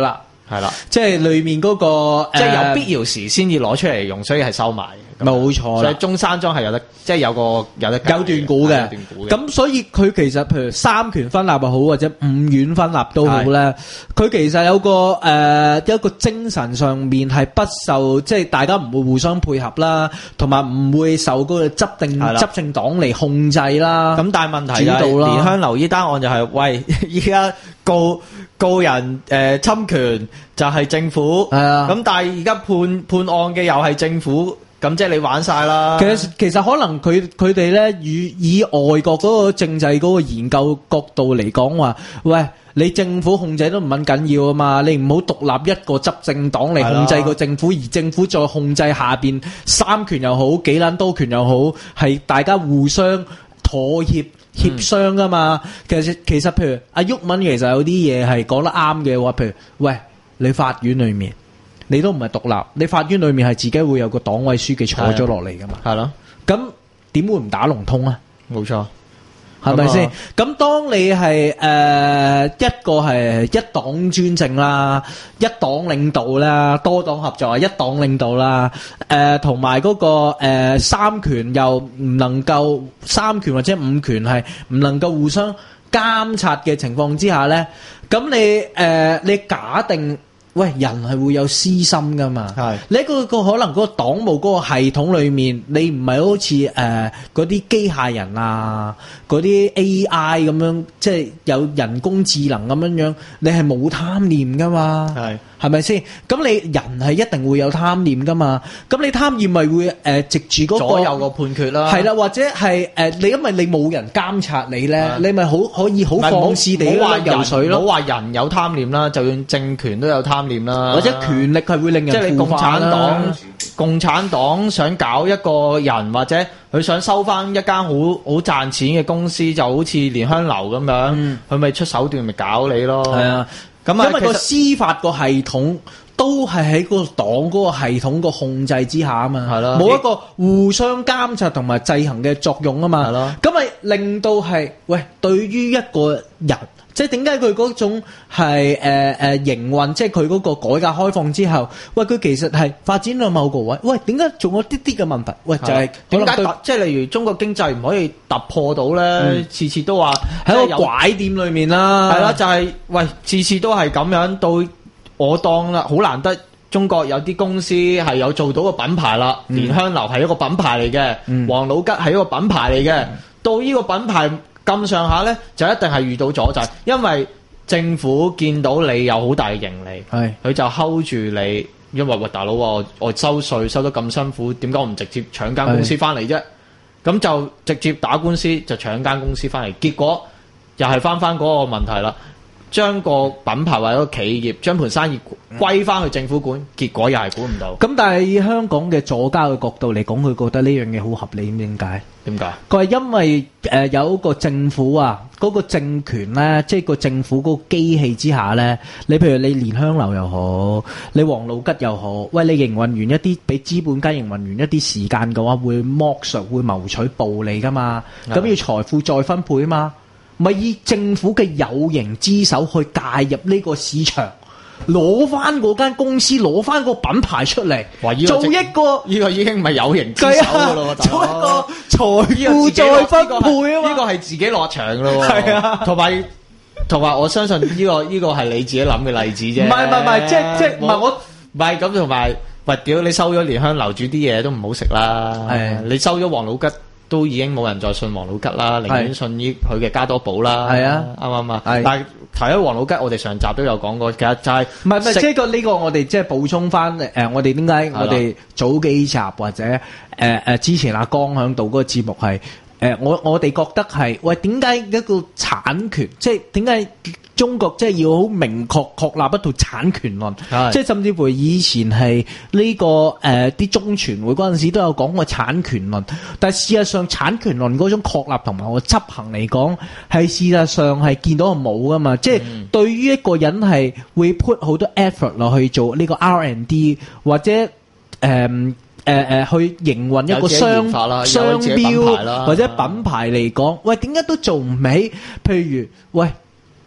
係啦， 即係裏面嗰、個即係有呃必要時先至攞出嚟用，所以係收埋嘅。咁冇錯啦所以中山裝係有得，即係有個有得有段估嘅係有段估嘅。 咁所以佢其實譬如三權分立又好，或者五院分立都好咧，佢其實有個誒、呃、一個精神上面係不受，即係大家唔會互相配合啦，同埋唔會受嗰個執定係啦執政黨嚟控制啦。 咁但係問題就係主導啦蓮香樓呢單案就係、喂，依家告告人誒、呃侵權就係政府， 係啊咁但係而家判判案嘅又係政府，咁即係你玩晒啦。 其實其實可能佢佢哋咧以以外國嗰個政制嗰個研究角度嚟講話，喂，你政府控制都唔撚緊要啊嘛，你唔好獨立一個執政黨嚟控制個政府，而政府再控制下邊三權又好，幾撚多權又好，係大家互相妥協。協商噶嘛，其實其實譬如阿毓民其實有啲嘢係講得啱嘅話，譬如喂，你法院裏面你都唔係獨立，你法院裏面係自己會有個黨委書記坐咗落嚟噶嘛， 係咯， 咁點會唔打龍通啊？ 冇錯。 係咪先咁啊？ 咁當你係誒、呃一個係一黨專政啦，一黨領導啦，多黨合作係一黨領導啦，誒同埋嗰個、呃、三權又唔能夠三權或者五權係唔能夠互相監察嘅情況之下咧，咁你誒、呃、你假定。喂，人係會有私心噶嘛？ 係你個個可能嗰個黨務嗰個系統裏面，你唔係好似誒嗰啲機械人啊，嗰啲 A I 咁樣，即係有人工智能咁樣樣，你係冇貪念噶嘛？ 係係咪先？咁你人係一定會有貪念噶嘛？咁你貪念咪會誒、呃、藉住嗰、個左右個判決啦。 係啦，或者係誒、呃、你因為你冇人監察你咧， 係你咪好可以好唔係放肆地唔好話咧游水人唔好咯， 話人有貪念啦，就算政權都有貪念啦， 或者權力係會令即係你共人腐化啦產黨，共產黨想搞一個人，或者佢想收翻一間好好賺錢嘅公司，就好似蓮香樓咁樣，佢咪、出手段咪搞你咯。 係啊， 咁啊， 因為個其實司法個系統都係喺個黨嗰個系統個控制之下啊嘛， 係咯冇一個互相監察同埋制衡嘅作用啊嘛， 係咯咁咪令到係喂，對於一個人。即係點解佢嗰種係誒誒營運，即係佢嗰個改革開放之後，喂佢其實係發展到某個位，喂點解仲有啲啲嘅問題？喂就係點解可能對突即係例如中國經濟唔可以突破到咧？次次都話喺個即係有拐點裏面啦， 係啦，就係、喂，次次都係咁樣，到我當啦，好難得中國有啲公司係有做到個品牌啦，蓮香樓係一個品牌嚟嘅， 嗯王老吉係一個品牌嚟嘅，到呢個品牌咁上下咧，就一定係遇到阻滯，因為政府見到你有好大嘅盈利， 係佢就 hold 住你，因為喂大佬啊，我我收稅收得咁辛苦，點解我唔直接搶間公司翻嚟啫？咁就直接打官司就搶間公司翻嚟，結果又係翻翻嗰個問題啦。將個品牌或者個企業將盤生意歸翻去政府管，結果又係管唔到。 咁但係以香港嘅左膠嘅角度嚟講，佢覺得呢樣嘢好合理，點解？ 點解？ 佢係因為誒、呃、有一個政府啊，嗰、個政權咧，即係個政府嗰個機器之下咧，你譬如你蓮香樓又好，你王老吉又好，喂，你營運完一啲俾資本家營運完一啲時間嘅話，會剝削，會謀取暴利噶嘛，咁要財富再分配啊嘛。咪以政府嘅有形之手去介入呢個市場，攞翻嗰間公司，攞翻個品牌出嚟， 哇呢個做一個呢個已經唔係有形之手噶咯，大做一佬個財富再分配啊嘛， 呢個係自己落場咯。 係啊同埋同埋我相信呢個呢個係你自己諗嘅例子啫。 唔係唔係唔係，即係即係唔係我唔係咁，同埋喂屌你收咗蓮香樓煮啲嘢都唔好食啦。 係你收咗王老吉。都已經冇人再信王老吉啦，寧願信呢佢嘅加多寶啦。 係啊， 啱唔啱啊？ 係但係提咗王老吉，我哋上集都有講過，其實就係唔係唔係，即係個呢個我哋即係補充翻誒、呃，我哋點解我哋早幾集或者誒誒、呃、之前阿江響度嗰個節目係誒、呃，我我哋覺得係喂點解一個產權，即係點解中國即係要好明確確立一套產權論， 係即係甚至乎以前係呢、這個誒啲、呃、中傳會嗰陣時都有講過產權論，但係事實上產權論嗰種確立同埋我執行嚟講，係事實上係見到係冇噶嘛，即係對於一個人係會 put 好多 effort 落去做呢個 R and D 或者誒。呃誒誒、呃，去營運一個商商標或者品牌嚟講，喂，點解都做唔起？譬如，喂，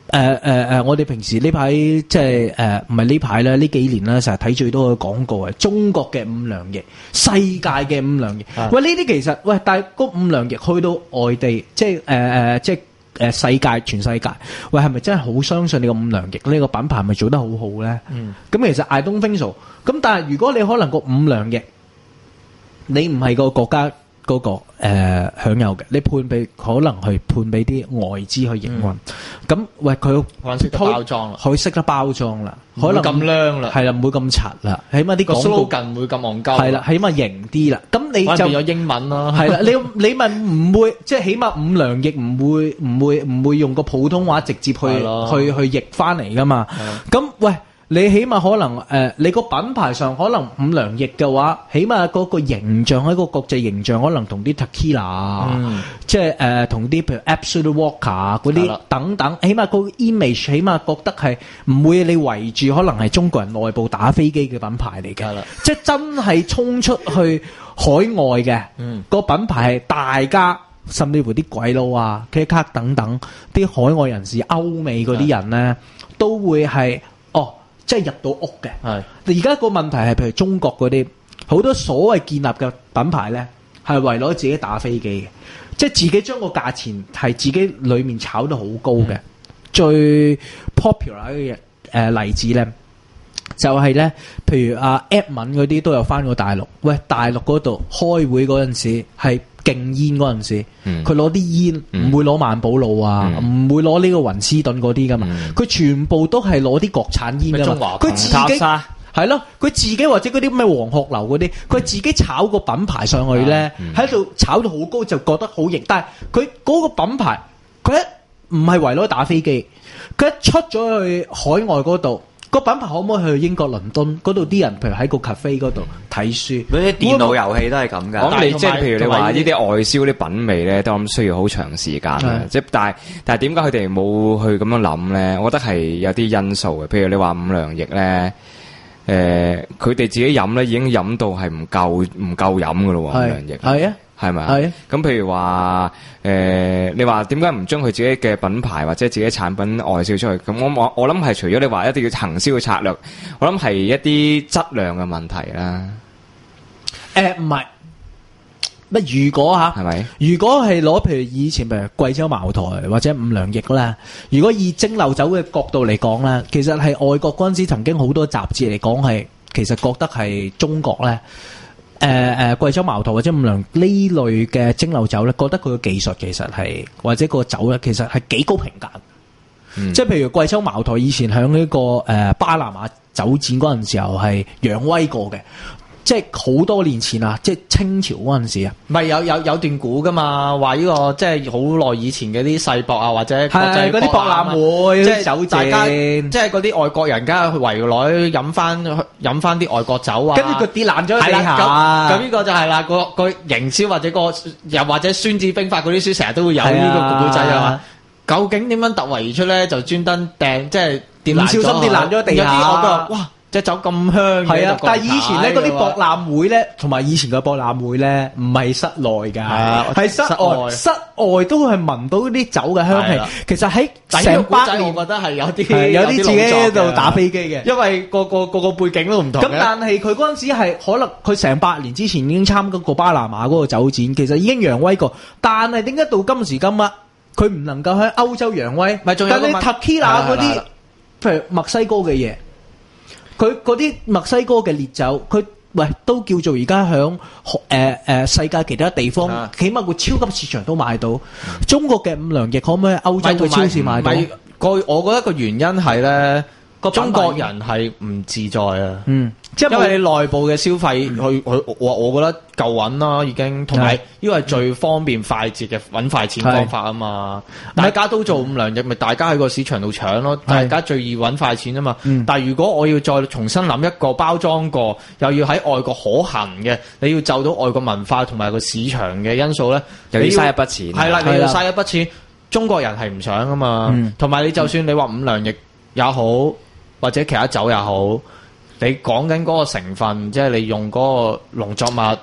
誒誒誒，我哋平時呢排即係誒，唔係呢排咧，呢幾年咧，成日睇最多嘅廣告係中國嘅五糧液，世界嘅五糧液。 啊喂，呢啲其實喂，但係嗰五糧液去到外地，即係誒誒，即係誒世界全世界，喂，係咪真係好相信你個五糧液呢個品牌係咪做得好好咧？ 嗯， 咁其實 I don't think so。咁但係如果你可能個五糧液，你唔係個國家。嗰、那個誒、呃、享有嘅，你判俾可能去判俾啲外資去營運，咁、嗯、喂佢可能識得包裝啦， 佢識得包裝啦， 可能咁靚啦， 係啦，唔會咁柒啦，起碼啲廣告 slogan 唔會咁戇鳩， 係啦，起碼型啲啦，咁你就變咗英文咯， 係啦，你你咪唔會即係起碼五糧液唔會唔會唔會用個普通話直接去去去譯翻嚟噶嘛，咁喂。你起碼可能誒、呃，你個品牌上可能五糧液嘅話，起碼嗰個形象喺個國際形象，可能同啲 Tequila 啊、嗯，即係誒同啲譬如 Absolut Vodka 嗰啲等等，起碼個 image 起碼覺得係唔會你圍住可能係中國人內部打飛機嘅品牌嚟嘅，即係真係衝出去海外嘅、嗯、個品牌係大家甚至乎啲鬼佬啊、K 卡等等啲海外人士、歐美嗰啲人咧，都會係哦。即係入到屋嘅，而家個問題係，譬如中國嗰啲好多所謂建立嘅品牌咧，係為咗自己打飛機嘅，即係自己將個價錢係自己裡面炒得好高嘅、嗯。最 popular 嘅誒例子咧，就係、是、咧，譬如阿 Edmond 嗰啲都有翻過大陸。喂，大陸嗰度開會嗰陣時係勁煙嗰陣時，佢攞啲煙唔會攞萬寶路啊，唔、嗯、會攞呢個雲斯頓嗰啲噶嘛，佢、嗯、全部都係攞啲國產煙噶嘛，佢自己係咯，佢自己或者嗰啲咩黃鶴樓嗰啲，佢、嗯、自己炒個品牌上去咧，喺、嗯、度炒到好高就覺得好型，但係佢嗰個品牌佢一唔係為咗打飛機，佢一出咗去海外嗰度。個品牌可唔可以去英國倫敦嗰度啲人，譬如喺個 cafe 嗰度睇書， 嗰啲電腦遊戲都係咁噶。 咁你即係譬如你話呢啲外銷啲品味咧，都諗需要好長時間嘅。即係但係但係點解佢哋冇去咁樣諗咧？我覺得係有啲因素嘅。譬如你話五糧液咧，誒佢哋自己飲咧已經飲到係唔夠唔夠飲噶咯喎，五糧液係啊。係咪？係咁，譬如話誒、呃，你話點解唔將佢自己嘅品牌或者自己產品外銷出去？咁我我我諗係除咗你話一定要行銷嘅策略，我諗係一啲質量嘅問題啦。 誒唔係乜？如果吓係咪？如果係攞譬如以前譬如貴州茅台或者五糧液啦，如果以蒸餾酒嘅角度嚟講咧，其實係外國嗰陣時曾經好多雜誌嚟講係，其實覺得係中國咧。誒、呃、誒，貴州茅台或者五糧呢類嘅蒸餾酒咧，覺得佢嘅技術其實係或者個酒咧，其實係幾高評價。嗯、即係譬如貴州茅台以前喺呢、這個誒、呃、巴拿馬酒展嗰陣時候係揚威過嘅。即係好多年前啊，即係清朝嗰陣時啊， 唔係有有有段古噶嘛，話呢、這個即係好耐以前嘅啲世博啊，或者國際嗰啲博覽會， 即係酒大家即係嗰啲外國人家去圍內飲翻飲翻啲外國酒啊， 跟住佢跌爛咗地下。 咁呢個就係啦，個個營銷或者個又或者孫子兵法嗰啲書成日都會有呢個古仔啊嘛。究竟點樣突圍而出咧？就專登掟，即係跌爛咗，唔小心跌爛咗地下。有啲我覺得哇！隻酒咁香嘅， 係啊！但係以前咧嗰啲博覽會咧，同埋以前嘅博覽會咧，唔係室內㗎，係室外。室外都係聞到啲酒嘅香氣。其實喺成百年， 我覺得係有啲有啲自己喺度打飛機嘅， 因為個個個個背景都唔同。 咁但係佢嗰陣時係可能佢成百年之前已經參加過巴拿馬嗰個酒展，其實已經揚威過。但係點解到今時今日佢唔能夠喺歐洲揚威？但係 Tequila 嗰啲，譬如墨西哥嘅嘢。佢嗰啲墨西哥嘅烈酒，佢喂都叫做而家響誒誒世界其他地方，啊、起碼個超級市場都買到。嗯、中國嘅五糧液可唔可以喺歐洲嘅超市買到？ 個我覺得個原因係咧，個中國人係唔自在啊。嗯。因為你內部嘅消費，去去我我覺得夠穩啦，已經同埋呢個係最方便快捷嘅揾快錢方法啊嘛！大家都做五糧液，咪大家喺個市場度搶咯，大家最易揾快錢啊嘛！但係如果我要再重新諗一個包裝過，又要喺外國可行嘅，你要就到外國文化同埋個市場嘅因素咧， 又要嘥一筆錢。 係啦，你要嘥一筆錢，中國人係唔想啊嘛！同埋你就算你話五糧液也好，或者其他酒也好。你講緊嗰個成分，即係你用嗰個農作物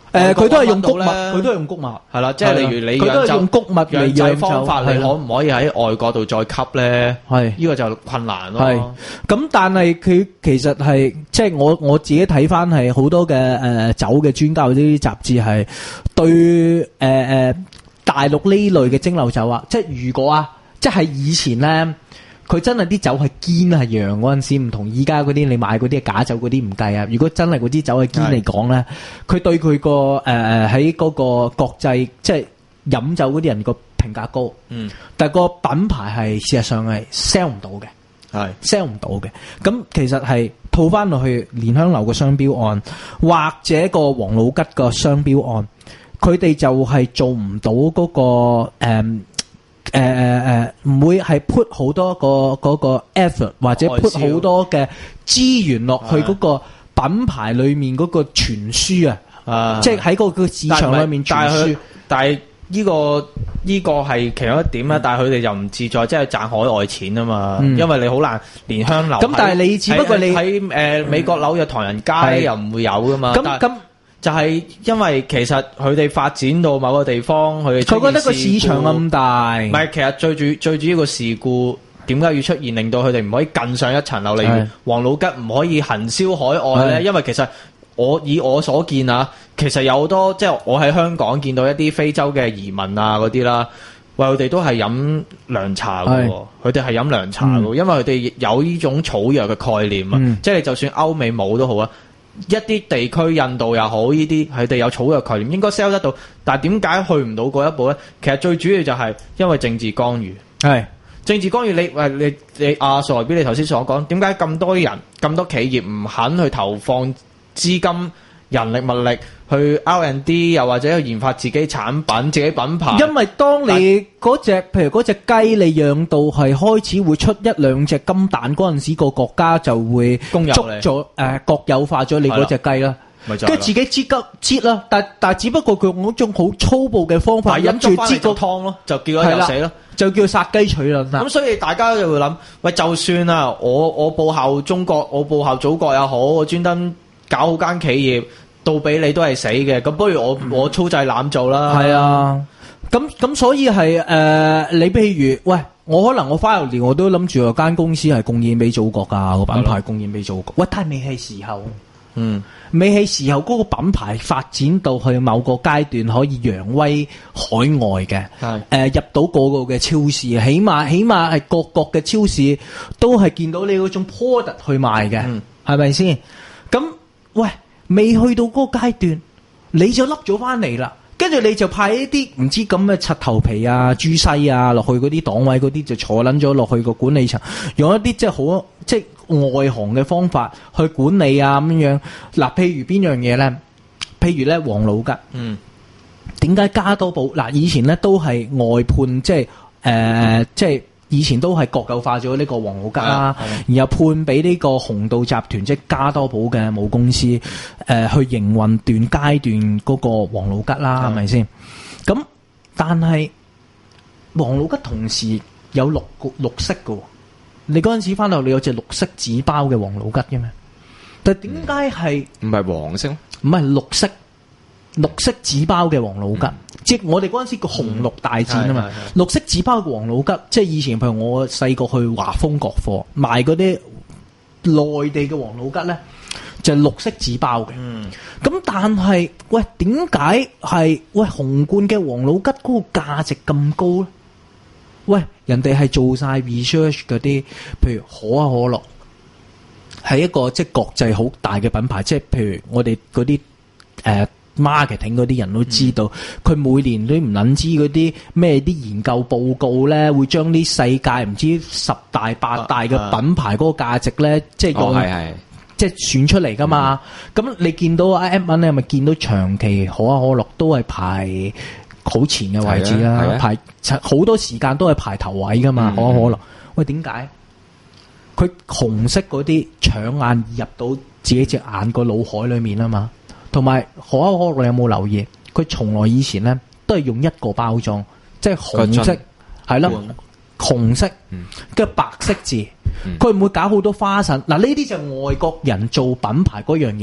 誒，佢都係用穀物， 咧佢都係用穀物， 係啦，即係例如你佢都係用穀物嚟釀製方法， 釀酒你可唔可以喺外國度再吸咧？ 係呢個就困難咯。 係咁，但係佢其實係即係我我自己睇翻係好多嘅誒酒嘅專家或者啲雜誌係對誒誒大陸呢類嘅蒸餾酒啊，即係如果啊，即係以前咧。佢真係啲酒係堅係釀嗰陣時，唔同依家嗰啲你買嗰啲假酒嗰啲唔計啊！如果真係嗰啲酒係堅嚟講咧，佢對佢個誒誒喺嗰個國際即係飲酒嗰啲人個評價高，嗯，但係個品牌係事實上係 sell 唔到嘅，係 sell 唔到嘅。咁其實係套翻落去蓮香樓個商標案，或者個王老吉個商標案，佢哋就係做唔到嗰個誒。嗯誒誒誒，唔、呃呃、會係 put 好多個嗰個 effort 或者 put 好多嘅資源落去嗰個品牌裏面嗰個傳輸啊，即係喺個個市場裏面傳輸。 但係呢個呢個係其中一點啦，嗯、但係佢哋就唔自在，即係賺海外錢啊嘛。嗯、因為你好難蓮香樓。咁但係你只不過你喺誒、呃、美國紐約唐人街、嗯、又唔會有噶嘛。咁咁。就係因為其實佢哋發展到某個地方，佢哋佢覺得個市場咁大，唔係其實最主最主要個事故點解要出現，令到佢哋唔可以更上一層樓？例如王老吉唔可以行銷海外咧，因為其實我以我所見啊，其實有好多即係我喺香港見到一啲非洲嘅移民啊嗰啲啦，喂佢哋都係飲涼茶嘅，佢哋係飲涼茶嘅，嗯、因為佢哋有呢種草藥嘅概念啊，嗯、即係就算歐美冇都好啊。一啲地區印度又好，呢啲佢哋有草藥概念，應該 sell 得到。但係點解去唔到嗰一步咧？其實最主要就係因為政治干預。係政治干預，你喂你你阿傻比你頭先所講，點解咁多人咁多企業唔肯去投放資金、人力物力去 R and D， 又或者去研發自己產品、自己品牌？因為當你嗰隻譬如嗰隻雞，你養到係開始會出一兩隻金蛋嗰陣時，個國家就會捉咗誒國有化咗你嗰隻雞啦。跟住自己擠急擠啦，但但只不過佢用嗰種好粗暴嘅方法，飲住擠個湯咯，就叫佢又死咯，就叫殺雞取卵啦。咁所以大家就會諗，喂，就算啊，我我報效中國，我報效祖國又好，我專登搞好間企業。到俾你都係死嘅，咁不如我我粗製濫造啦。係啊，咁咁所以係誒、呃，你譬如喂，我可能我翻入年我都諗住有間公司係貢獻俾祖國噶，個品牌貢獻俾祖國。喂，但係未係時候，嗯，未係時候嗰個品牌發展到去某個階段可以揚威海外嘅，係誒、呃、入到個個嘅超市，起碼起碼係各國嘅超市都係見到你嗰種 product 去賣嘅，係咪先？咁喂。未去到嗰個階段，你就笠咗翻嚟啦。跟住你就派一啲唔知咁嘅柒頭皮啊、豬西啊落去嗰啲黨委嗰啲，就坐撚咗落去個管理層，用一啲即係好即係外行嘅方法去管理啊咁樣。嗱，譬如邊樣嘢咧？譬如咧，王老吉，嗯，點解加多寶？嗱，以前咧都係外判，即係誒、呃，即係。以前都係國有化咗呢個王老吉啦，然後判俾呢個鴻道集團即係加多寶嘅母公司，誒、呃、去營運段階段嗰個王老吉啦，係咪先？咁但係王老吉同時有綠綠色嘅，你嗰陣時翻到你有隻綠色紙包嘅王老吉嘅咩？但係點解係唔係黃色？唔係綠色。綠色紙包嘅王老吉，嗯、即係我哋嗰陣時個紅綠大戰啊嘛。嗯、綠色紙包嘅王老吉，即係以前譬如我細個去華豐國貨賣嗰啲內地嘅王老吉咧，就係、綠色紙包嘅。咁、嗯、但係喂，點解係喂紅罐嘅王老吉嗰個價值咁高咧？喂，人哋係做晒 research 嗰啲，譬如可口可樂係一個即係國際好大嘅品牌，即係譬如我哋嗰啲誒。呃marketing 嗰啲人都知道，佢、嗯、每年都唔撚知嗰啲咩啲研究報告咧，會將啲世界唔知十大八大嘅品牌嗰個價值咧，啊、即係用，哦、即係選出嚟噶嘛。咁、嗯、你見到阿 M 你係咪見到長期可口可樂都係排好前嘅位置啦？啊啊、排好多時間都係排頭位噶嘛？嗯、可口可樂，喂，點解？佢紅色嗰啲搶眼入到自己隻眼個腦海裏面啊嘛？同埋可口可樂，你有冇留意？佢從來以前咧都係用一個包裝，即係紅色，係咯，紅色嘅白色字，佢唔、嗯、會搞好多花臣。嗱，呢啲就係外國人做品牌嗰樣嘢啦。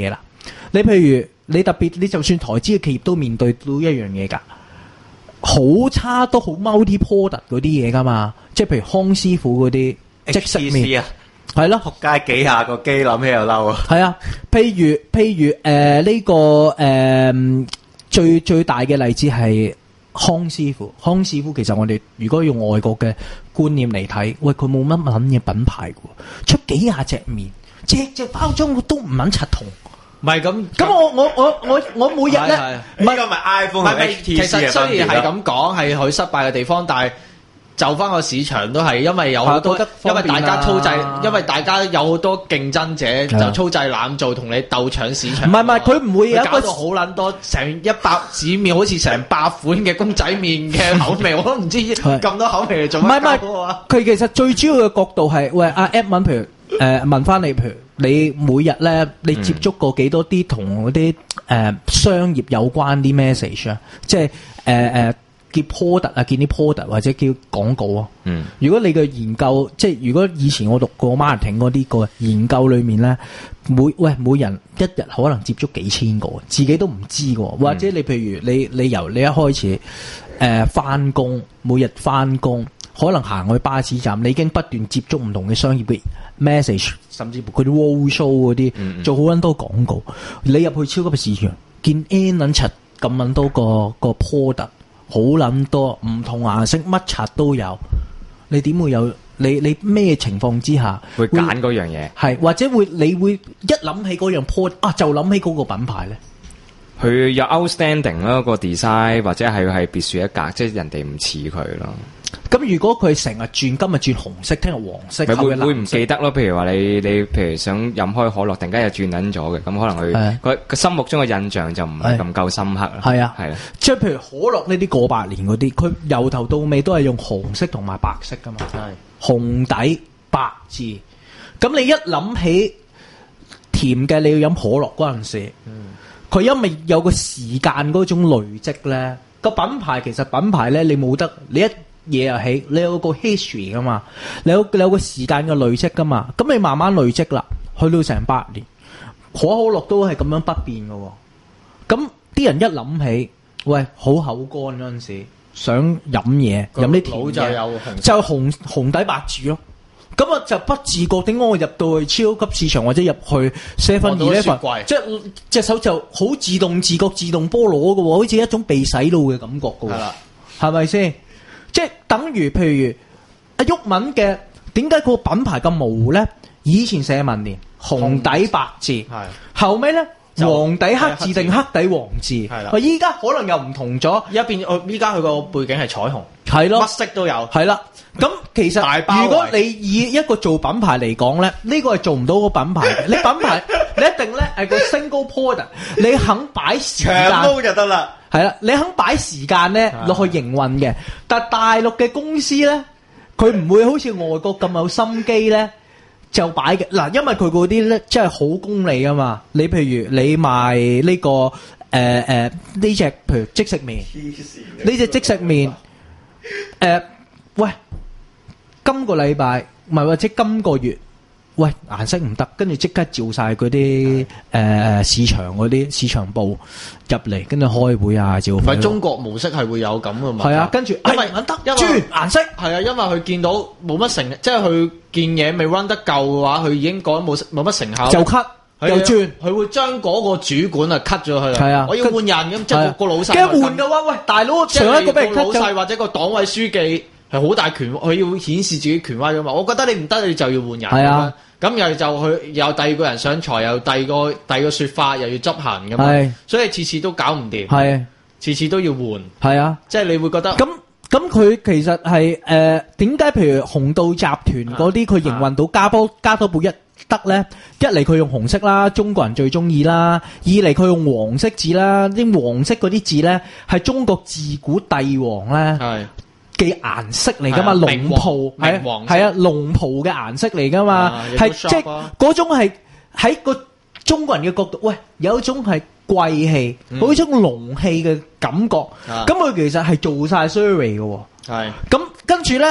你譬如你特別，你就算台資嘅企業都面對到一樣嘢㗎，好差都好 multi product 嗰啲嘢㗎嘛，即係譬如康師傅嗰啲即食麵。係咯， 仆街幾下個機諗起又嬲啊！ 係啊，譬如譬如誒呢、呃這個誒、呃、最最大嘅例子係康師傅。康師傅其實我哋如果用外國嘅觀念嚟睇，喂佢冇乜撚嘢品牌嘅，出幾廿隻麵，隻隻包裝都唔撚柒同。 唔係咁， 咁我我我我我每日咧， 唔係個咪 iPhone 同 H T C 嘅分別咯。 其實雖然係咁講係佢失敗嘅地方，但係就翻個市場都係因為有好多，因為大家粗製，因為大家有好多競爭者就粗製濫造，同你鬥搶市場。 唔係唔係，佢唔會有一個搞到好撚多，成一百紙麵，好似成百款嘅公仔麵嘅口味，我都唔知咁多口味嚟做乜。 唔係唔係，佢其實最主要嘅角度係，喂阿 Edmond，譬如誒問翻你，譬如你每日咧，你接觸過幾多啲同嗰啲誒商業有關啲 message 啊？即係誒誒。叫 product 啊，見啲 product 或者叫廣告啊。嗯，如果你嘅研究，即係如果以前我讀過 marketing 嗰啲個研究裏面咧，每喂每人一日可能接觸幾千個，自己都唔知嘅。或者你譬如你你由你一開始誒翻工，每日翻工，可能行去巴士站，你已經不斷接觸唔同嘅商業嘅 message， 甚至乎佢啲 road show 嗰啲，嗯嗯做好撚多廣告。你入去超級市場，見 N 撚柒咁撚多個個 product。好撚多唔同顏色乜柒都有，你點會有？你你咩情況之下會揀嗰樣嘢？ 係或者會你會一諗起嗰樣 product 啊，就諗起嗰個品牌咧？ 佢有 outstanding 啦個 design，或者係係別樹一格，即係人哋唔似佢咯。 咁如果佢成日轉，今日轉紅色，聽日黃色， 咪會會唔記得咯？譬如話你你譬如想飲開可樂，突然間又轉撚咗嘅，咁可能佢佢佢心目中嘅印象就唔係咁夠深刻啦。係啊，係啦，即係譬如可樂呢啲過百年嗰啲，佢由頭到尾都係用紅色同埋白色噶嘛，係紅底白字。咁你一諗起甜嘅，你要飲可樂嗰陣時，佢、嗯、因為有個時間嗰種累積咧，個品牌其實品牌咧，你冇得你一嘢又起，你有個 history 噶嘛，你有你有個時間嘅累積噶嘛，咁你慢慢累積啦，去到成百年，可口可樂都係咁樣不變噶喎。咁啲人一諗起，喂，好口乾嗰陣時，想飲嘢，飲啲甜嘢，就有紅就紅紅底白字咯。咁啊就不自覺點解我入到去超級市場或者入去 seven eleven，即係隻手就好自動自覺自動波攞嘅喎，好似一種被洗腦嘅感覺嘅喎，係啦，係咪先？即係等於譬如阿毓民嘅點解個品牌咁模糊咧？以前寫文年紅底白字，係後尾咧黃底黑字定黑底黃字，係啦。依家可能又唔同咗， 一邊哦，依家佢個背景係彩虹， 係咯， 乜色都有，係啦。咁其實如果你以一個做品牌嚟講咧，呢個係做唔到個品牌。你品牌你一定咧係個 single product，你肯擺時間長毛就得啦。 係啦，你肯擺時間咧落去營運嘅，但係大陸嘅公司咧，佢唔會好似外國咁有心機咧，就擺嘅嗱，因為佢嗰啲咧真係好功利啊嘛。你譬如你賣呢、這個誒誒呢隻，譬如即食麵，呢隻即食麵，誒、呃、喂。今個禮拜唔係或者今個月，喂顏色唔得，跟住即刻照晒嗰啲誒市場嗰啲市場部入嚟，跟住開會啊，照。 係中國模式係會有咁嘅嘛？ 係啊，跟住因為得轉顏色係啊，因為佢見到冇乜成，即係佢見嘢未 run 得夠嘅話，佢已經覺得冇冇乜成效， 就 cut 又轉， 佢會將嗰個主管啊 cut 咗佢。 係啊， 我要換人咁，即係個老細。 驚換嘅話，喂大佬上一個俾人 cut 老細或者個黨委書記。係好大權，佢要顯示自己權威噶嘛？我覺得你唔得，你就要換人。係啊，咁又就佢有第二個人上台，又第二個第二個說法，又要執行噶嘛。係，所以次次都搞唔掂。係，次次都要換。係啊，即係你會覺得咁咁佢其實係誒點解？譬如紅道集團嗰啲，佢營運到加多加多寶一得咧？一嚟佢用紅色啦，中國人最中意啦；二嚟佢用黃色字啦，啲黃色嗰啲字咧係中國自古帝王咧。係。嘅顏色嚟噶嘛，龍袍係係啊，龍袍嘅顏色嚟噶嘛，係即係嗰種係喺個中國人嘅角度，喂，有一種係貴氣，嗰種龍氣嘅感覺，咁佢其實係做晒 survey 嘅，係咁跟住咧，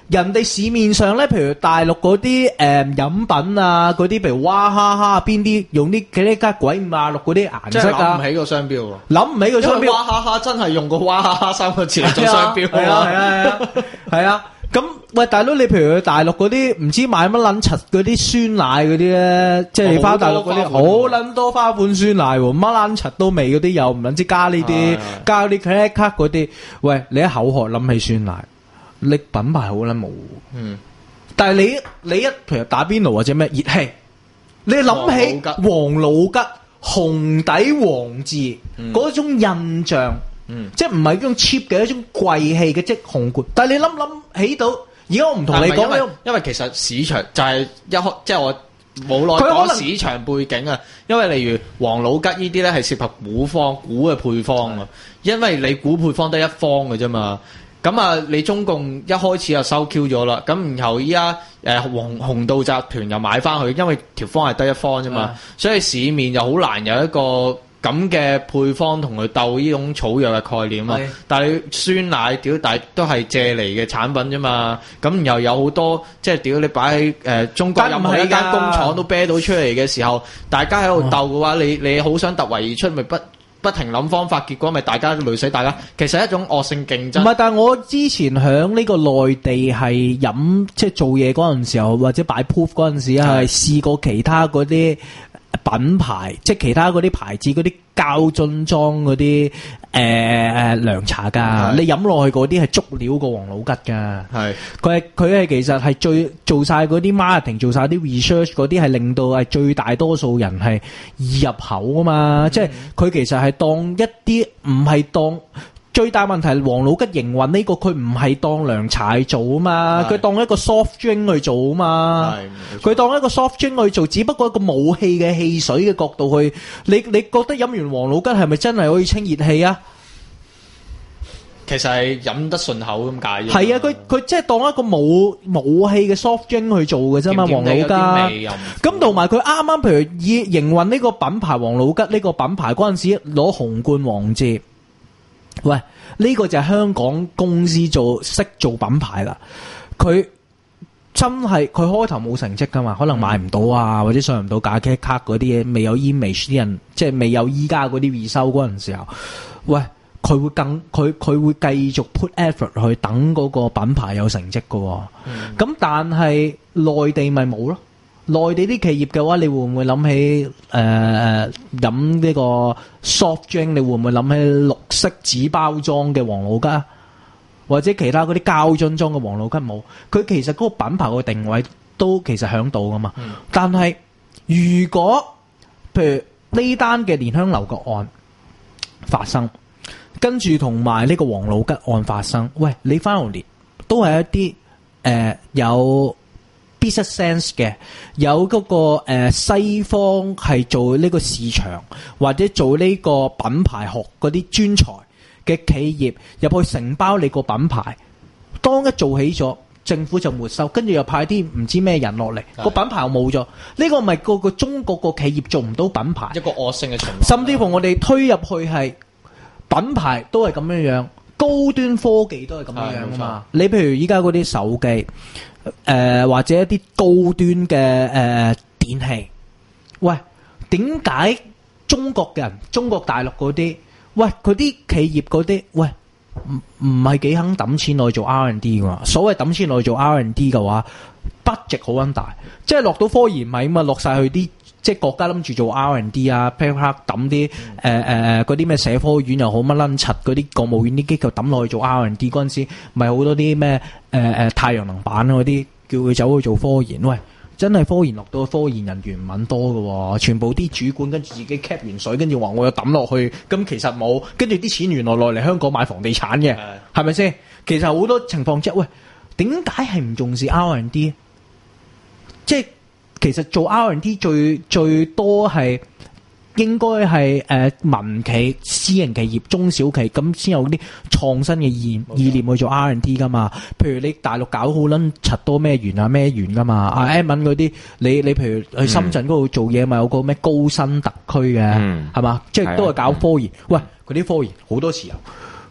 人哋市面上咧，譬如大陸嗰啲誒飲品啊，嗰啲譬如娃哈哈邊啲用啲幾呢家鬼五啊六嗰啲顏色啊， 諗唔起個商標喎， 諗唔起個商標。 因為娃哈哈真係用個娃哈哈三個字嚟做商標係啊係啊係啊係啊。咁喂，大佬你譬如去大陸嗰啲唔知買乜撚柒嗰啲酸奶嗰啲咧，即係你翻大陸嗰啲好撚多花款酸奶喎，乜撚柒都味嗰啲又唔撚知加呢啲，加啲 credit card 嗰啲。喂，你一口渴諗起酸奶，你品牌好撚冇。嗯，但係你你一譬如打邊爐或者咩熱氣，你諗起王老吉紅底黃字嗰、嗯、種印象。嗯，即係唔係嗰種 cheap 嘅一種貴氣嘅即紅罐，但係你諗諗起到，而家我唔同你講，因為因為其實市場就係一開，即係我冇耐講市場背景啊。因為例如王老吉呢啲咧係涉及古方古嘅配方啊，因為你古配方得一方嘅啫嘛。咁啊，你中共一開始就收 Q 咗啦，咁然後依家誒紅紅道集團又買翻去，因為條方係得一方啫嘛，所以市面又好難有一個咁嘅配方同佢鬥呢種草藥嘅概念啊！但係你酸奶屌，但係都係借嚟嘅產品啫嘛。咁然後有好多即係屌你擺喺誒中國任何一間工廠都啤到出嚟嘅時候，大家喺度鬥嘅話，你你好想突圍而出，咪不不停諗方法，結果咪大家累死大家。其實係一種惡性競爭。唔係，但係我之前喺呢個內地係飲即係做嘢嗰陣時候，或者擺 proof 嗰陣時係試過其他嗰啲品牌，即係其他嗰啲牌子嗰啲膠樽裝嗰啲誒誒涼茶㗎，你飲落去嗰啲係足料過王老吉㗎。係佢係佢係其實係最做晒嗰啲 marketing，做晒啲 research 嗰啲係令到係最大多數人係易入口啊嘛。嗯、即係佢其實係當一啲唔係當。最大問題係王老吉營運呢個，佢唔係當涼茶去做啊嘛，佢當一個 soft drink 去做啊嘛，佢當一個 soft drink 去做，只不過一個冇氣嘅汽水嘅角度去，你你覺得飲完王老吉係咪真係可以清熱氣啊？其實係飲得順口咁解啫。係啊，佢佢即係當一個冇冇氣嘅 soft drink 去做嘅啫嘛，王老吉。咁同埋佢啱啱譬如以營運呢個品牌王老吉呢個品牌嗰陣時攞紅冠王字。喂，呢個就係香港公司做識做品牌啦。佢真係佢開頭冇成績噶嘛，可能買唔到啊，或者上唔到假 credit card 嗰啲嘢，未有 image 啲人，即係未有依家嗰啲 research 嗰陣時候，喂，佢會更佢佢會繼續 put effort 去等嗰個品牌有成績噶。咁、嗯、但係內地咪冇咯。內地啲企業嘅話，你會唔會諗起誒飲呢個 soft drink？你會唔會諗起綠色紙包裝嘅王老吉啊？或者其他嗰啲膠樽裝嘅王老吉冇？佢其實嗰個品牌嘅定位都其實響度噶嘛。嗯、但係如果譬如呢單嘅蓮香樓個案發生，跟住同埋呢個王老吉案發生，喂，你翻嚟都係一啲誒、呃、有。business sense 嘅有嗰、那個誒、呃、西方係做呢個市場或者做呢個品牌學嗰啲專才嘅企業入去承包你個品牌，當一做起咗，政府就沒收，跟住又派啲唔知咩人落嚟，個品牌又冇咗。呢、這個咪個個中國個企業做唔到品牌，一個惡性嘅循環。甚至乎我哋推入去係品牌都係咁樣樣，高端科技都係咁樣樣啊嘛。你譬如依家嗰啲手機。誒、呃，或者一啲高端嘅誒、呃、電器，喂，點解中國人、中國大陸嗰啲，喂，佢啲企業嗰啲，喂，唔唔係幾肯抌錢落去做 R and D 噶嘛？所謂抌錢落去做 R and D 嘅話，budget 好撚大，即係落到科研咪咁啊，落晒去啲。即係國家諗住做 R and D 啊 paper 抌啲誒誒嗰啲咩社科院又好乜撚柒嗰啲國務院啲機構抌落去做 R and D 嗰陣時，咪好多啲咩誒誒太陽能板嗰啲叫佢走去做科研，喂，真係科研落到科研人員唔撚多嘅喎，全部啲主管跟住自己 cap 完水，跟住話我要抌落去，咁其實冇，跟住啲錢原來落嚟香港買房地產嘅，係咪先？其實好多情況之下，喂，點解係唔重視 R and D？ 即係。其實做 R and D 最最多係應該係誒民企、私人企業、中小企咁先有啲創新嘅意意念去做 R and D 噶嘛。譬如你大陸搞好撚柒多咩園啊咩園噶嘛，阿 Edmond 嗰啲，你你譬如去深圳嗰度做嘢，咪、嗯、有個咩高新特區嘅，係嘛、嗯？即係都係搞科研。嗯、喂，嗰啲科研好多時候，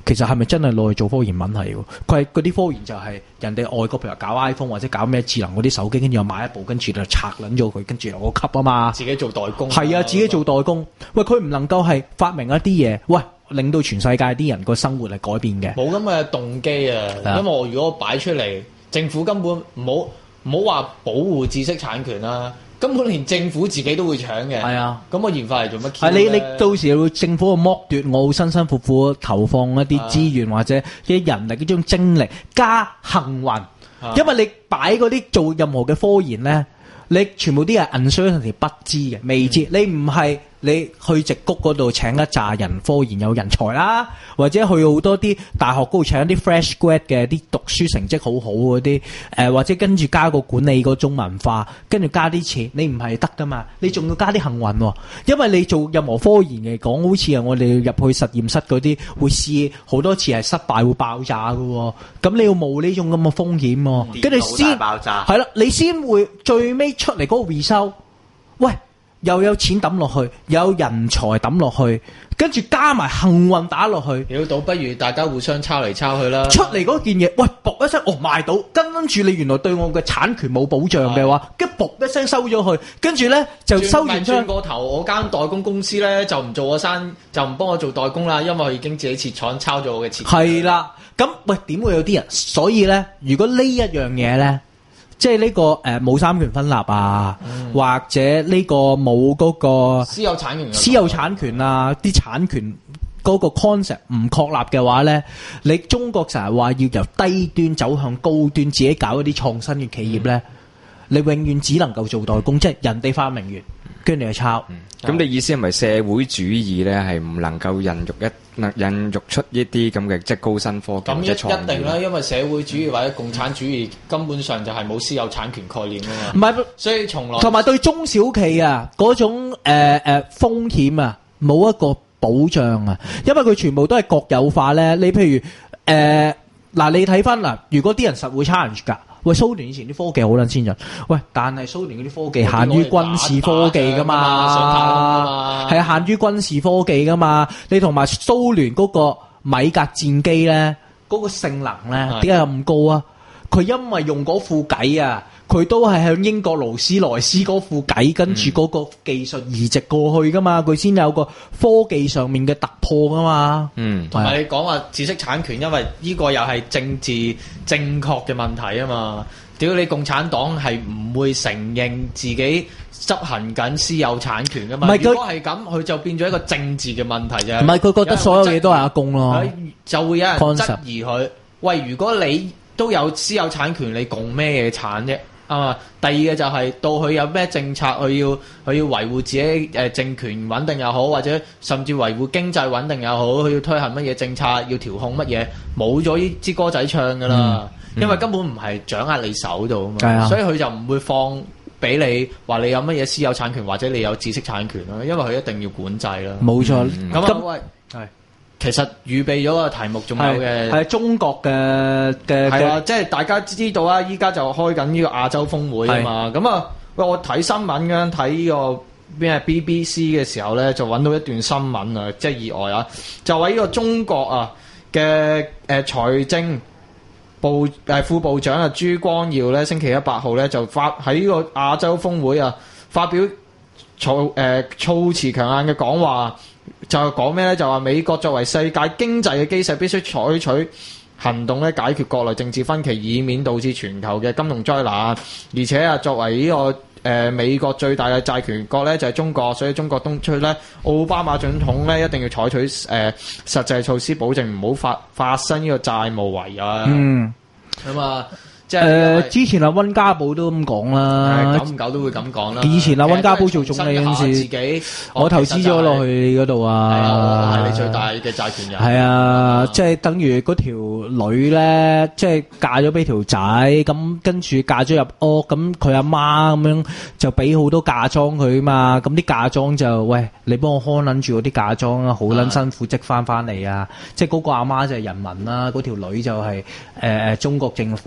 其實係咪真係攞去做科研品係喎？佢係嗰啲科研就係人哋外國譬如搞 iPhone 或者搞咩智能嗰啲手機，跟住又買一部，跟住就拆撚咗佢，跟住攞個級啊嘛。 自己做代工。 係啊，自己做代工。喂，佢唔能夠係發明一啲嘢，喂，令到全世界啲人個生活係改變嘅。 冇咁嘅動機啊！因為我如果擺出嚟，政府根本唔好唔好話保護知識產權啦。根本連政府自己都會搶嘅，係啊！咁我研發嚟做乜？ 係你你到時會政府會剝奪我辛辛苦苦投放一啲資源、啊、或者啲人力嗰種精力加幸運，啊、因為你擺嗰啲做任何嘅科研咧，你全部啲係 uncertainty 不知嘅未知，嗯、你唔係。你去矽谷嗰度請一紮人科研有人才啦，或者去好多啲大學嗰度請一啲 fresh grad 嘅啲讀書成績好好嗰啲，誒、呃、或者跟住加個管理嗰種文化，跟住加啲錢，你唔係得噶嘛？你仲要加啲幸運喎，因為你做任何科研嚟講，好似係我哋入去實驗室嗰啲，會試好多次係失敗會爆炸噶喎，咁你要冒呢種咁嘅風險喎，跟住先爆炸，係啦，你先會最尾出嚟嗰個 result， 喂。又有錢抌落去，有人才抌落去，跟住加埋幸運打落去， 屌倒不如大家互相抄嚟抄去啦。出嚟嗰件嘢，喂，卜一聲，哦賣到，跟住你原來對我嘅產權冇保障嘅話，跟卜一聲收咗去，跟住咧就收完張。轉個頭，我間代工公司咧就唔做我生，就唔幫我做代工啦，因為佢已經自己設廠抄咗我嘅設。 係啦，咁喂點會有啲人？所以咧，如果呢一樣嘢咧。即係呢、這個誒冇、呃、三權分立啊，嗯、或者呢個冇嗰個私有產權、 私有產權啊，啲產權嗰個 concept 唔確立嘅話咧，你中國成日話要由低端走向高端，自己搞一啲創新嘅企業咧，嗯、你永遠只能夠做代工，即係人哋發明完，跟住你去抄。 咁、嗯、你意思係咪社會主義咧係唔能夠孕育一孕育出呢啲咁嘅即係高新科技嘅創意？ 咁一定啦，因為社會主義或者共產主義根本上就係冇私有產權概念啊嘛。唔係，所以從來同埋對中小企啊嗰種誒誒、呃呃、風險啊冇一個保障啊，因為佢全部都係國有化咧。你譬如誒嗱、呃，你睇翻嗱，如果啲人實會 challenge 㗎。喂，蘇聯以前啲科技好撚先進，喂，但係蘇聯嗰啲科技限於軍事科技噶嘛，係啊，限於軍事科技噶嘛。你同埋蘇聯嗰個米格戰機咧，嗰、嗰個性能咧點解咁高啊？佢因為用嗰副計啊，佢都係向英國勞斯萊斯嗰副計跟住嗰個技術移植過去噶嘛，佢先有個科技上面嘅突破噶嘛。嗯， 同埋你講話知識產權，因為呢個又係政治正確嘅問題啊嘛。屌你共產黨係唔會承認自己執行緊私有產權噶嘛？如果係咁，佢就變咗一個政治嘅問題啫。 唔係佢覺得所有嘢都係阿公咯， 就會有人質疑佢。喂，如果你都有私有產權，你共咩嘢產啫？啊，第二嘅就係、是、到佢有咩政策，佢要佢要維護自己誒、呃、政權穩定又好，或者甚至維護經濟穩定又好，佢要推行乜嘢政策，要調控乜嘢，冇咗呢支歌仔唱噶啦，嗯、因為根本唔係掌握你手度啊嘛，嗯、所以佢就唔會放俾你話你有乜嘢私有產權或者你有知識產權啦，因為佢一定要管制啦。 冇錯， 咁啊喂，係。其實預備咗個題目仲有嘅係中國嘅嘅係啊，即係大家知道啊，依家就開緊呢個亞洲峰會啊嘛。咁啊，喂，我睇新聞嘅睇呢個咩 B B C 嘅時候咧，就揾到一段新聞啊，即係意外啊，就話呢個中國啊嘅誒財政部誒、呃、副部長啊朱光耀咧，星期一八號咧就發喺呢個亞洲峰會啊發表措誒、呃、措辭強硬嘅講話。就係講咩咧？就話美國作為世界經濟嘅基石，必須採取行動咧，解決國內政治分歧，以免導致全球嘅金融災難。而且啊，作為呢、這個誒、呃、美國最大嘅債權國咧，就係、是、中國，所以中國東出咧，奧巴馬總統咧一定要採取誒、呃、實際措施，保證唔好發發生呢個債務違約。嗯，咁啊。即係、呃、 之前阿溫家寶都咁講啦， 久唔久都會咁講啦。 以前阿溫家寶做總理嗰陣時，自己我投資咗落去你嗰度啊， 係啊，我係你最大嘅債權人。 係啊，啊即係等於嗰條女咧，即係嫁咗俾條仔，咁跟住嫁咗入屋，咁佢阿媽咁樣就俾好多嫁妝佢嘛，咁啲嫁妝就喂，你幫我看撚住嗰啲嫁妝啊，好撚辛苦積翻翻嚟啊！即係嗰個阿媽就係人民啦，嗰條女就係誒誒中國政府啦。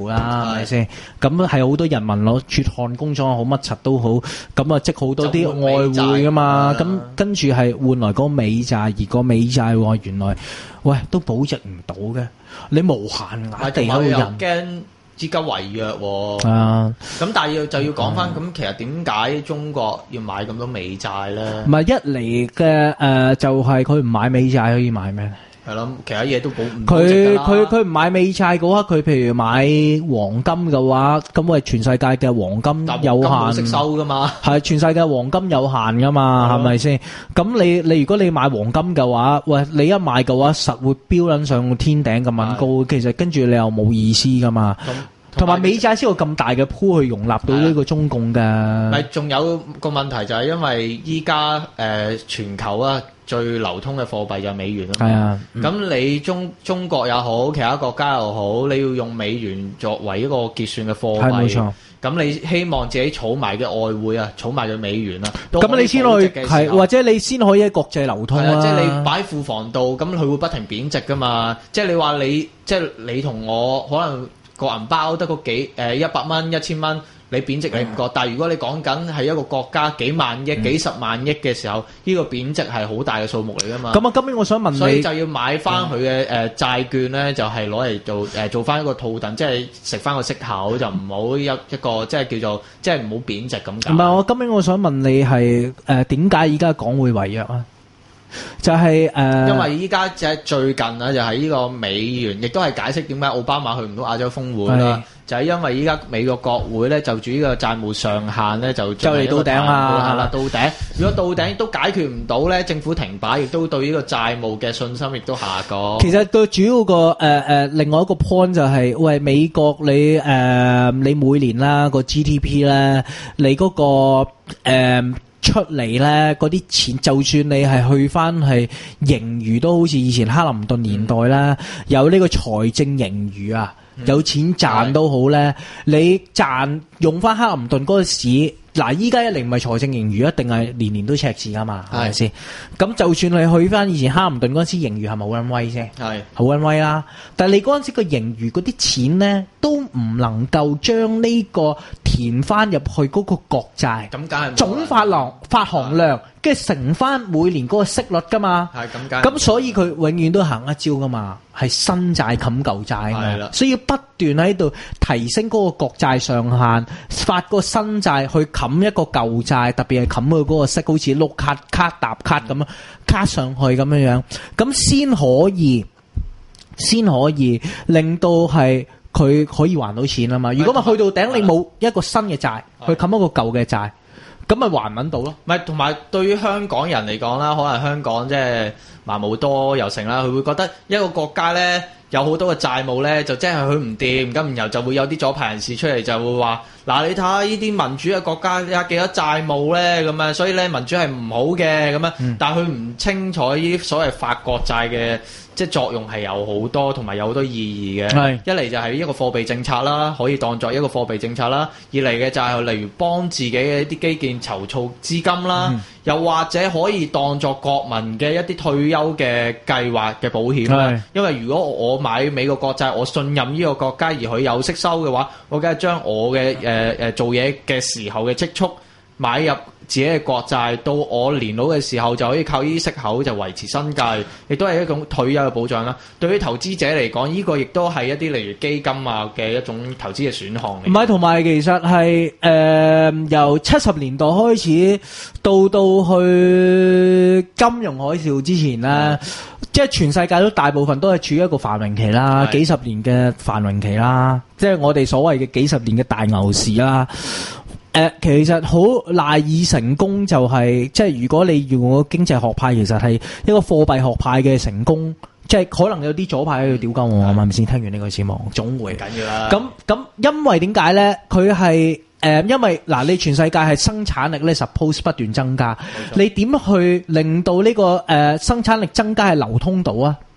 係咪先？咁係好多人民攞血汗工廠好乜柒都好，咁啊積好多啲外匯噶嘛，咁跟住係換來嗰個美債，而個美債話原來喂都保值唔到嘅，你無限額地喺度印。 資金違約喎， 啊！ 咁但係要就要講翻，咁、嗯、其實點解中國要買咁多美債咧？ 唔係一嚟嘅誒，就係佢唔買美債可以買咩？ 係咯，其他嘢都保唔佢佢佢唔買美債嘅話，佢譬如買黃金嘅話，咁喂全世界嘅黃金有限， 冇息收噶嘛？ 係全世界黃金有限噶嘛？係咪先？咁你你如果你買黃金嘅話，喂你一買嘅話，實會飆撚上天頂咁撚高，其實跟住你又冇意思噶嘛？同埋美債先有咁大嘅鋪去容納到呢個中共嘅。 咪仲有個問題就係因為依家誒全球啊最流通嘅貨幣就係美元啊嘛。係啊。咁、嗯、你中中國也好，其他國家又好，你要用美元作為一個結算嘅貨幣。係冇錯。咁你希望自己儲埋嘅外匯啊，儲埋嘅美元啊， 咁你先可以係，或者你先可以喺國際流通啊。 即係你擺庫房度，咁佢會不停貶值噶嘛。即係你話你，即係你同我可能。個銀包得個幾誒一百蚊一千蚊，你貶值你唔覺，嗯、但係如果你講緊係一個國家幾萬億、嗯、幾十萬億嘅時候，呢、呢個貶值係好大嘅數目嚟噶嘛。咁啊，今年我想問你，所以就要買翻佢嘅誒債券咧，就係攞嚟做誒、呃、做翻一個套戥，即係食翻個息口，就唔好一一個即係叫做即係唔好貶值咁解。唔係，我今年我想問你係誒點解而家港匯違約啊？就係、是、誒，呃、因為依家即係最近啊，就係呢個美元，亦都係解釋點解奧巴馬去唔到亞洲峰會啦。就係因為依家美國國會咧就住呢個債務上限咧就就嚟到頂啦，到頂。如果到頂都解決唔到咧，政府停擺，亦都對呢個債務嘅信心亦都下降。其實最主要個誒誒，另外一個 point 就係、是，喂，美國你誒、呃、你每年啦個 G D P 咧，你嗰、那個誒。呃出嚟咧，嗰啲錢就算你係去翻係盈餘，都好似以前克林頓年代啦，嗯、有呢個財政盈餘啊，嗯、有錢賺都好咧，嗯、你賺用翻克林頓嗰個市。嗱，依家一定唔係財政盈餘，一定係年年都赤字噶嘛，係咪先？咁就算你去翻以前克林頓嗰陣時盈餘係咪好撚威啫？係好撚威啦！但係你嗰陣時個盈餘嗰啲錢咧，都唔能夠將呢個填翻入去嗰個國債，咁梗係總發行發行量，跟住乘翻每年嗰個息率噶嘛。係咁梗。咁所以佢永遠都行一招噶嘛，係新債冚舊債啊嘛。所以要不斷喺度提升嗰個國債上限，發個新債去冚一個舊債，特別係冚佢嗰個息，好似碌卡卡搭卡咁樣卡上去咁樣樣，咁先可以先可以令到係佢可以還到錢啊嘛。如果咪去到頂，你冇一個新嘅債去冚一個舊嘅債，咁咪還唔揾到咯。咪同埋對於香港人嚟講啦，可能香港即係麻冇多又成啦，佢會覺得一個國家咧有好多嘅債務咧，就即係佢唔掂，咁然後就會有啲左派人士出嚟就會話：嗱，你睇下呢啲民主嘅國家有幾多債務咧？咁樣，所以咧民主係唔好嘅咁樣。嗯、但係佢唔清楚呢啲所謂發國債嘅即係作用係有好多，同埋有好多意義嘅。係一嚟就係一個貨幣政策啦，可以當作一個貨幣政策啦；二嚟嘅就係例如幫自己嘅一啲基建籌措資金啦，嗯、又或者可以當作國民嘅一啲退休嘅計劃嘅保險啦。係因為如果我買美國國債，我信任呢個國家而佢有息收嘅話，我梗係將我嘅誒誒做嘢嘅時候嘅積蓄買入自己嘅國債，到我年老嘅時候就可以靠呢啲息口就維持生計，亦都係一種退休嘅保障啦。對於投資者嚟講，呢、這個亦都係一啲例如基金啊嘅一種投資嘅選項嚟。唔係，同埋其實係誒、呃、由七十年代開始到到去金融海嘯之前咧。嗯即係全世界都大部分都係處於一個繁榮期啦，幾十年嘅繁榮期啦，即係我哋所謂嘅幾十年嘅大牛市啦。誒、呃，其實好賴以成功就係、是，即係如果你用個經濟學派，其實係一個貨幣學派嘅成功，即係可能有啲左派喺度屌鳩我，係咪先？聽完呢個節目，總會緊要啦。咁咁，因為點解咧？佢係。誒、呃，因為嗱，你全世界係生產力咧 suppose 不斷增加，你點去令到呢、這個誒、呃、生產力增加係流通到啊？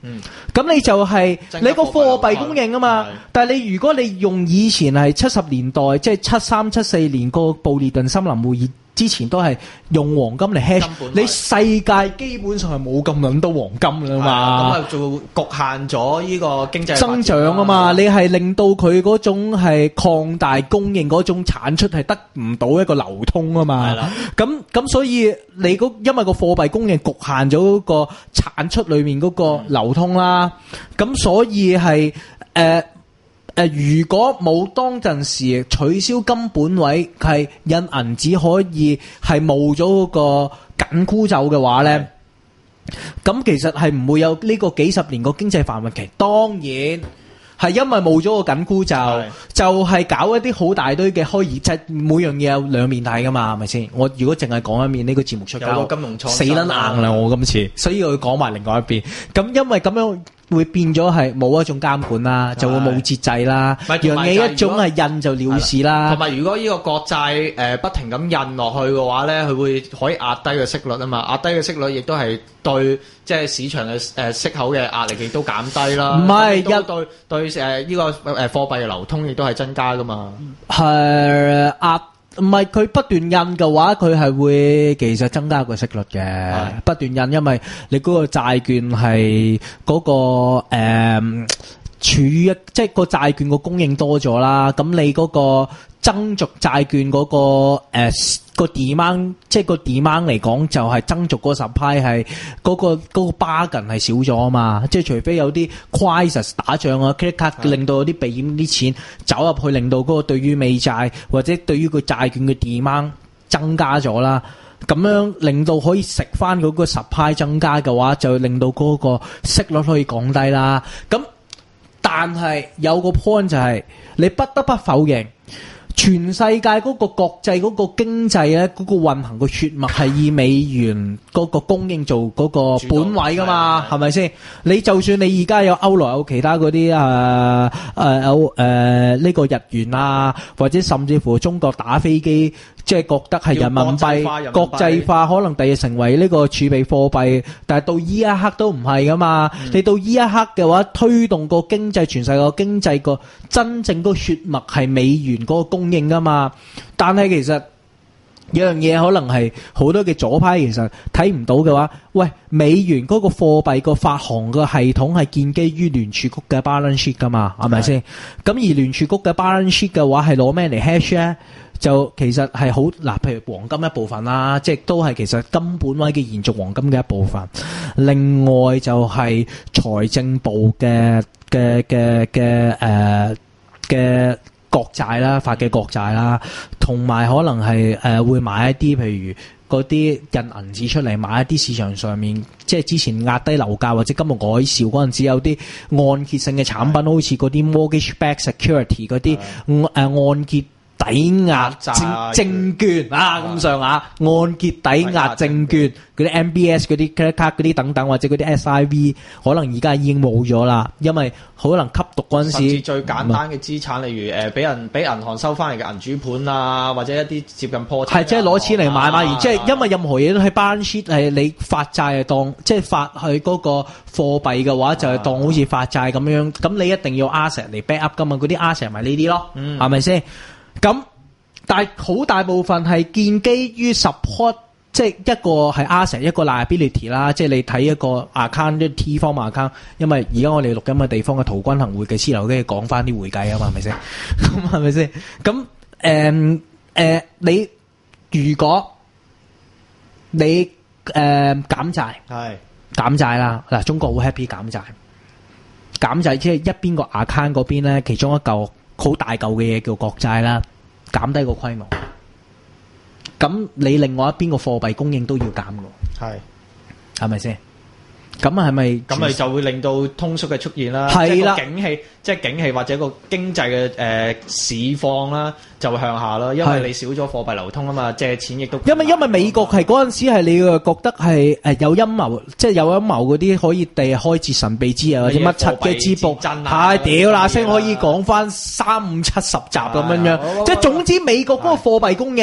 嗯， 咁你就係你個貨幣供應啊嘛。 係但係你如果你用以前係七十年代，即係七三七四年個布列頓森林會議。之前都係用黃金嚟 hedge，你世界基本上係冇咁撚多黃金㗎嘛， 咁啊就局限咗呢個經濟增長啊嘛，你係令到佢嗰種係擴大供應嗰種產出係得唔到一個流通啊嘛，咁咁所以你嗰因為個貨幣供應局限咗嗰個產出裏面嗰個流通啦，咁、嗯、所以係誒。呃誒、呃，如果冇當陣時取消金本位，係印銀紙可以係冇咗嗰個緊箍咒嘅話咧，咁其實係唔會有呢個幾十年個經濟繁榮期。當然係因為冇咗個緊箍咒，就係、是、搞一啲好大堆嘅虛擬，即係每樣嘢有兩面睇噶嘛，係咪先？我如果淨係講一面，呢、這個節目出街， 有個金融創死撚硬啦！我今次，所以我要講埋另外一邊。咁因為咁樣。會變咗係冇一種監管啦，就會冇節制啦。樣嘢一種係印就了事啦。 同埋如果呢個國債誒不停咁印落去嘅話咧，佢會可以壓低個息率啊嘛，壓低個息率亦都係對即係市場嘅誒息口嘅壓力亦都減低啦。唔係一對對誒呢個誒貨幣嘅流通亦都係增加噶嘛。係壓。唔係佢不斷印嘅話，佢係會其實增加個息率嘅。不斷印，因為你嗰個債券係嗰、嗰個誒、呃、處於一即係個債券個供應多咗啦。咁你嗰個增續債券嗰、嗰個誒、呃嗰個 demand， 即係個 demand 嚟講就係增續嗰十批係嗰個嗰、嗰個 bargain 係少咗啊嘛。即係除非有啲 crisis 打仗啊 credit card 令到有啲避險啲錢走入去，令到嗰個對於美債或者對於個債券嘅 demand 增加咗啦。咁樣令到可以食翻嗰個十批增加嘅話，就令到嗰個息率可以降低啦。咁但係有個 point 就係、是、你不得不否認。全世界嗰個國際嗰個經濟咧，嗰個運行個血脈係以美元嗰個供應做嗰個本位噶嘛，係咪先？你就算你而家有歐羅有其他嗰啲誒誒有誒呢個日元啊，或者甚至乎中國打飛機，即係覺得係人民幣國際化，可能第日成為呢個儲備貨幣，但係到依一刻都唔係噶嘛。嗯、你到依一刻嘅話，推動個經濟，全世界個經濟個真正個血脈係美元嗰個供應噶嘛。但係其實有樣嘢可能係好多嘅左派其實睇唔到嘅話，喂，美元嗰個貨幣個發行個系統係建基於聯儲局嘅 balance sheet 噶嘛，係咪先？咁而聯儲局嘅 balance sheet 嘅話係攞咩嚟 hedge 咧？就其實係好嗱，譬如黃金一部分啦，即係都係其實金本位嘅延續黃金嘅一部分。另外就係財政部嘅嘅嘅嘅誒嘅國債啦，發嘅國債啦，同埋可能係誒、呃、會買一啲譬如嗰啲印銀紙出嚟，買一啲市場上面即係之前壓低樓價或者金融海嘯嗰陣時有啲按揭性嘅產品，好似嗰啲 mortgage-backed security 嗰啲誒按揭抵押證證券啊，咁上下按揭抵押證券嗰啲 M B S 嗰啲 credit card 嗰啲等等，或者嗰啲 S I V 可能而家已經冇咗啦，因為可能吸毒嗰陣時，甚至最簡單嘅資產，例如誒俾人俾銀行收翻嚟嘅銀主盤啊，或者一啲接近破產，係即係攞錢嚟買賣，而即係因為任何嘢都係 balance sheet 係你發債係當即係發去嗰個貨幣嘅話，就係當好似發債咁樣，咁你一定要 asset 嚟 back up 噶嘛，嗰啲 asset 咪呢啲咯，係咪先？咁，但係好大部分係建基於 support， 即係一個係 asset， 一個 liability 啦。即係你睇一個 account， 即係 T 方 account。因為而家我哋錄音嘅地方嘅陶君行會計師樓，跟住講翻啲會計啊嘛，係咪先？咁係咪先？咁誒誒，你如果你誒、呃、減債，係減債啦。嗱，中國好 happy 減債，減債即係一邊個 account 嗰邊咧，其中一嚿好大嚿嘅嘢叫國債啦，減低個規模。咁你另外一邊個貨幣供應都要減嘅，係係咪先？咁係咪？咁咪就會令到通縮嘅出現啦。係啦，景氣即係景氣或者個經濟嘅誒市況啦，就會向下啦。因為你少咗貨幣流通啊嘛，借錢亦都因為因為美國係嗰陣時係你覺得係誒有陰謀，即係有陰謀嗰啲可以地開設神秘之夜或者乜柒嘅支部，係屌嗱聲可以講翻三五七十集咁樣樣。即係總之美國嗰個貨幣供應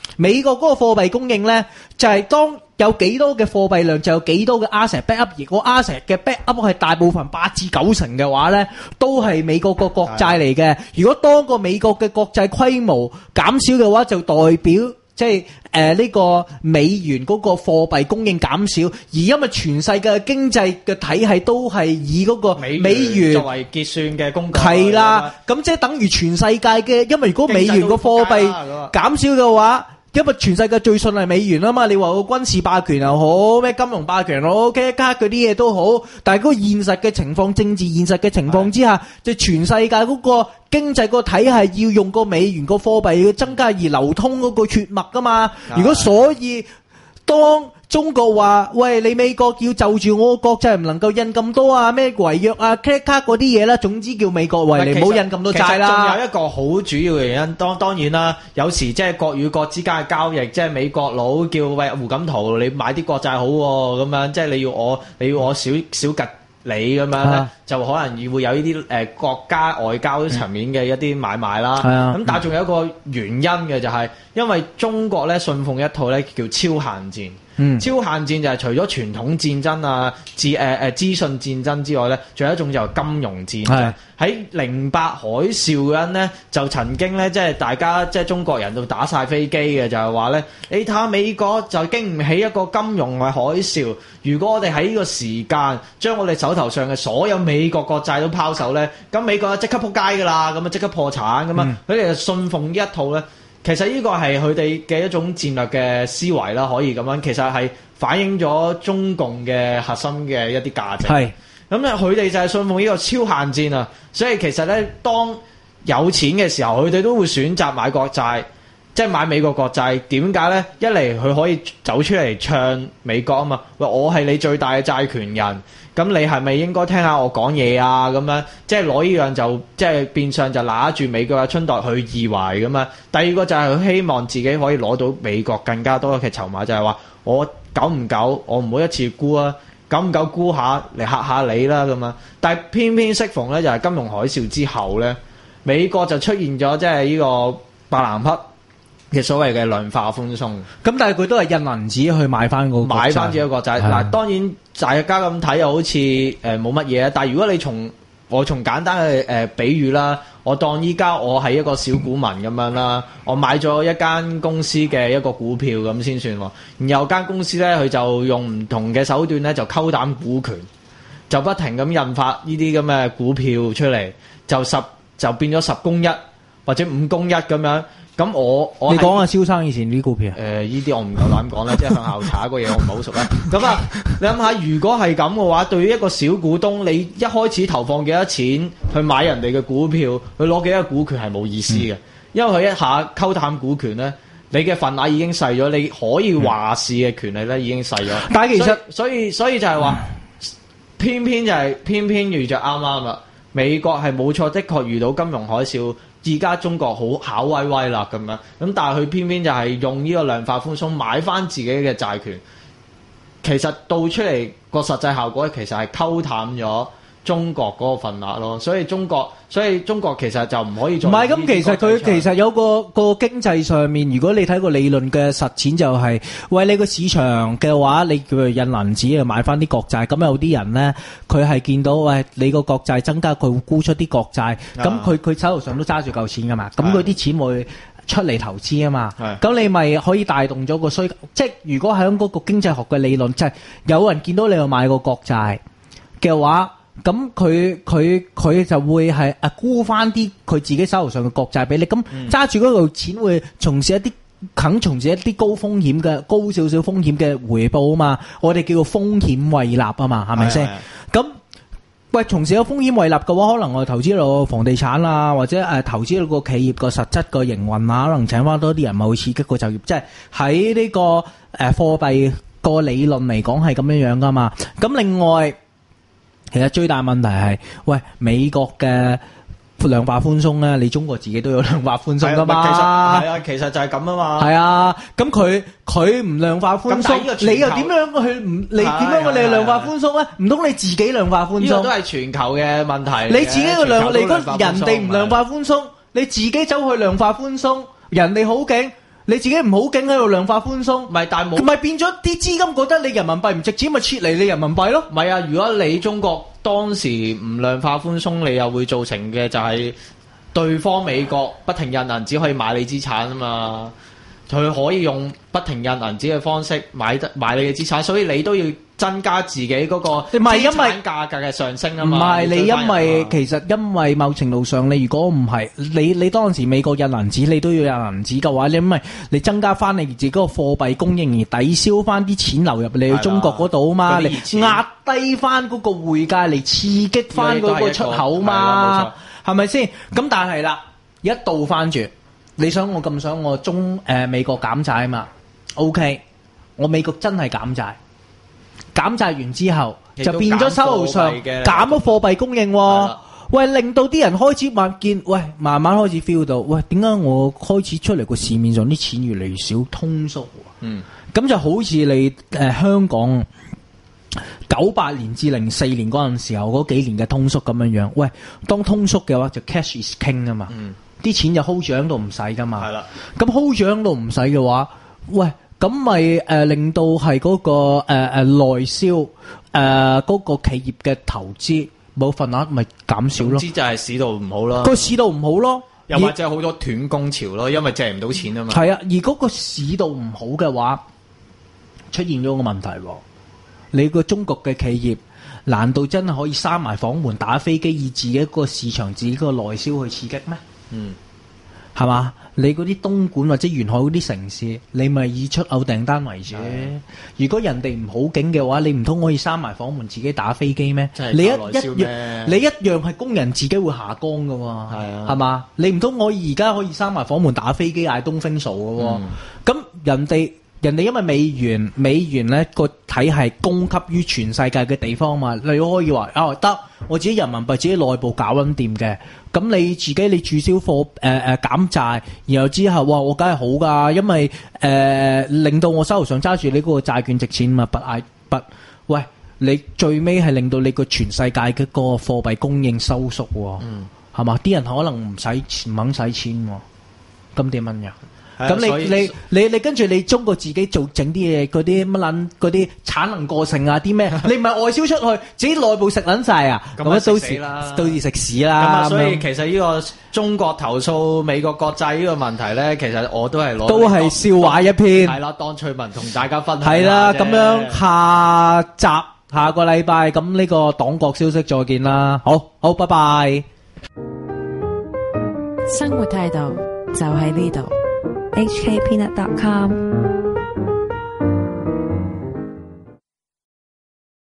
美國嗰個貨幣供應咧，就係、是、當有幾多嘅貨幣量，就有幾多嘅 asset back up，而個 asset 嘅 back up 係大部分八至九成嘅話咧，都係美國個國債嚟嘅。如果當個美國嘅國債規模減少嘅話，就代表即係誒呢個美元嗰個貨幣供應減少，而因為全世界嘅經濟嘅體系都係以嗰個美元作為結算嘅工具， 係啦，咁即係等於全世界嘅，因為如果美元個貨幣減少嘅話。因為全世界最信係美元啊嘛，你話個軍事霸權又好，咩金融霸權又好，OK，卡嗰啲嘢都好，但係嗰個現實嘅情況，政治現實嘅情況之下，就全世界嗰個經濟個體系要用個美元個貨幣去增加而流通嗰個血脈噶嘛。如果所以當中國話喂，你美國要就住我個國債唔能夠印咁多啊，咩違約啊 credit card 嗰啲嘢啦，總之叫美國喂，你唔好印咁多債啦。 仲有一個好主要嘅原因，當當然啦，有時即係國與國之間嘅交易，即係美國佬叫喂胡錦濤，你買啲國債好喎，咁樣即係你要我你要我少少吉你咁樣咧，就可能會有呢啲誒國家外交層面嘅一啲買賣啦。咁但係仲有一個原因嘅就係因為中國咧信奉一套咧叫超限戰。嗯，超限戰就係除咗傳統戰爭啊、資誒誒資訊戰爭之外咧，仲有一種就係金融戰爭。喺零八海嘯嗰陣咧，就曾經咧，即係大家即係中國人都打晒飛機嘅，就係話咧，你睇下美國就經唔起一個金融嘅海嘯。如果我哋喺呢個時間將我哋手頭上嘅所有美國國債都拋售咧，咁美國即刻撲街㗎啦，咁啊即刻破產咁啊！佢哋就信奉呢一套咧。其實呢個係佢哋嘅一種戰略嘅思維啦，可以咁樣，其實係反映咗中共嘅核心嘅一啲價值。係咁咧，佢哋就係信奉呢個超限戰啊，所以其實咧，當有錢嘅時候，佢哋都會選擇買國債，即係買美國國債。點解咧？一嚟佢可以走出嚟唱美國啊嘛，喂，我係你最大嘅債權人。咁你係咪應該聽下我講嘢啊？咁樣即係攞呢樣就即係變相就拿住美國嘅春袋去意懷咁樣。第二個就係佢希望自己可以攞到美國更加多嘅籌碼，就係話我久唔久我唔好一次沽啊，久唔久沽下嚟嚇下你啦咁樣。但係偏偏適逢咧就係金融海嘯之後咧，美國就出現咗即係呢個伯南克嘅所謂嘅量化寬鬆。咁但係佢都係印銀紙去買翻個買翻自己國債。嗱，當然大家咁睇又好似誒冇乜嘢啊。但係如果你從我從簡單嘅誒、呃、比喻啦，我當依家我係一個小股民咁樣啦，我買咗一間公司嘅一個股票咁先算喎。然後間公司咧佢就用唔同嘅手段咧就溝淡股權，就不停咁印發呢啲咁嘅股票出嚟，就十就變咗十公一或者五公一咁樣。咁我我你講下蕭生以前啲股票誒呢啲我唔夠膽講啦，即係向後查個嘢我唔係好熟啦。咁啊，你諗下，如果係咁嘅話，對於一個小股東，你一開始投放幾多錢去買人哋嘅股票，去攞幾多股權係冇意思嘅，嗯、因為佢一下溝淡股權咧，你嘅份額已經細咗，你可以話事嘅權利咧已經細咗。嗯、但係其實所以所以，所以就係話，偏偏就係、是、偏偏遇着啱啱啦。美國係冇錯，的確遇到金融海嘯。而家中國好巧威威啦咁樣，咁但係佢偏偏就係用呢個量化寬鬆買翻自己嘅債權，其實到出嚟個實際效果其實係溝淡咗中國嗰個份額咯，所以中國所以中國其實就唔可以做。唔係咁，其實佢其實有個個經濟上面，如果你睇個理論嘅實踐就係、是，喂你個市場嘅話，你叫佢印銀紙去買翻啲國債，咁有啲人咧，佢係見到喂你個國債增加，佢會沽出啲國債，咁佢佢手頭上都揸住嚿錢噶嘛，咁佢啲錢會出嚟投資啊嘛，咁你咪可以帶動咗個需求，即係如果喺嗰個經濟學嘅理論，即係有人見到你去買個國債嘅話。咁佢佢佢就會係啊沽翻啲佢自己手頭上嘅國債俾你，咁揸住嗰度錢會從事一啲肯從事一啲高風險嘅高少少風險嘅回報啊嘛，我哋叫做風險胃納啊嘛，係咪先？咁喂，從事咗風險胃納嘅話，可能我投資落房地產啊，或者誒、呃、投資落個企業個實質個營運啊，可能請翻多啲人咪會刺激個就業，即係喺呢個誒、呃、貨幣個理論嚟講係咁樣樣噶嘛。咁另外。其實最大問題係，喂美國嘅量化寬鬆咧，你中國自己都有量化寬鬆噶嘛？其實係啊，其實就係咁啊嘛。係啊，咁佢佢唔量化寬鬆，你又點樣去唔？你點樣去你量化寬鬆咧？唔通你自己量化寬鬆？呢個都係全球嘅問題。你自己個量，你如果人哋唔量化寬鬆，你自己走去量化寬鬆，人哋好勁。 你自己唔好勁喺度量化寬鬆， 唔係，但係冇， 唔係變咗啲資金覺得你人民幣唔值錢，咪撤離你人民幣咯。 唔係啊！如果你中國當時唔量化寬鬆，你又會造成嘅就係對方美國不停印銀紙可以買你資產啊嘛。佢可以用不停印銀紙嘅方式買得買你嘅資產，所以你都要增加自己嗰個唔係因為資產價格嘅上升啊唔嘛。 係你因為其實因為某程度上，你如果唔係你你當時美國印銀紙，你都要印銀紙嘅話，你因為你增加翻你自己嗰個貨幣供應而抵消翻啲錢流入你去中國嗰度啊嘛，你壓低翻嗰個匯價嚟刺激翻嗰個出口嘛，係咪先？咁但係啦，一倒翻轉。你想我咁想我中誒、呃、美國減債啊嘛 ？OK， 我美國真係減債，減債完之後就變咗手頭上減咗貨幣供應喎、哦。喂，令到啲人開始慢見，喂，慢慢開始 feel 到，喂，點解我開始出嚟個市面上啲錢越嚟越少，通縮喎？嗯，咁就好似你誒、呃、香港九八年至零四年嗰陣時候嗰幾年嘅通縮咁樣樣。喂，當通縮嘅話就 cash is king 啊嘛。嗯。啲錢就 hold 住喺度唔使噶嘛，係啦。咁 hold 住喺度唔使嘅話，喂，咁咪誒令到係嗰、嗰個誒誒、呃、內銷誒嗰個企業嘅投資冇份額咪減少咯。總之就係市道唔好咯， 個市道唔好咯， 又或者好多斷供潮咯，因為借唔到錢啊嘛。 係啊，而嗰個市道唔好嘅話，出現咗個問題喎。你個中國嘅企業難道真係可以閂埋房門打飛機，以自己一個市場自己個內銷去刺激咩？嗯，係嘛？你嗰啲東莞或者沿海嗰啲城市，你咪以出口訂單為主。如果人哋唔好景嘅話，你唔通可以閂埋房門自己打飛機咩？你一一樣，你一樣係工人自己會下崗噶喎。係啊，係嘛？你唔通我而家可以閂埋房門打飛機嗌東風數噶喎？咁、嗯、人哋。人哋因為美元，美元咧個體系供給於全世界嘅地方嘛，你可以話啊得，我自己人民幣自己內部搞緊掂嘅，咁你自己你註銷貨誒誒減債，然後之後哇我梗係好噶，因為誒、呃、令到我手頭上揸住你嗰個債券值錢嘛，不嗌不，喂你最尾係令到你個全世界嘅個貨幣供應收縮喎，嗯，係嘛？啲人可能唔使唔肯使錢喎，咁點樣樣？咁你你你你跟住你中國自己做整啲嘢，嗰啲乜撚嗰啲產能過剩啊啲咩？你唔係外銷出去，自己內部食撚晒啊！咁啊到時到時食屎啦！咁啊， 所以其實呢個中國投訴美國國債呢個問題咧，其實我都係攞都係笑話一篇。 係啦，當趣聞同大家分享。 係啦，咁樣下集下個禮拜咁呢個黨國消息再見啦！好好，拜拜。 生活態度就喺呢度。 H K Peanut dot com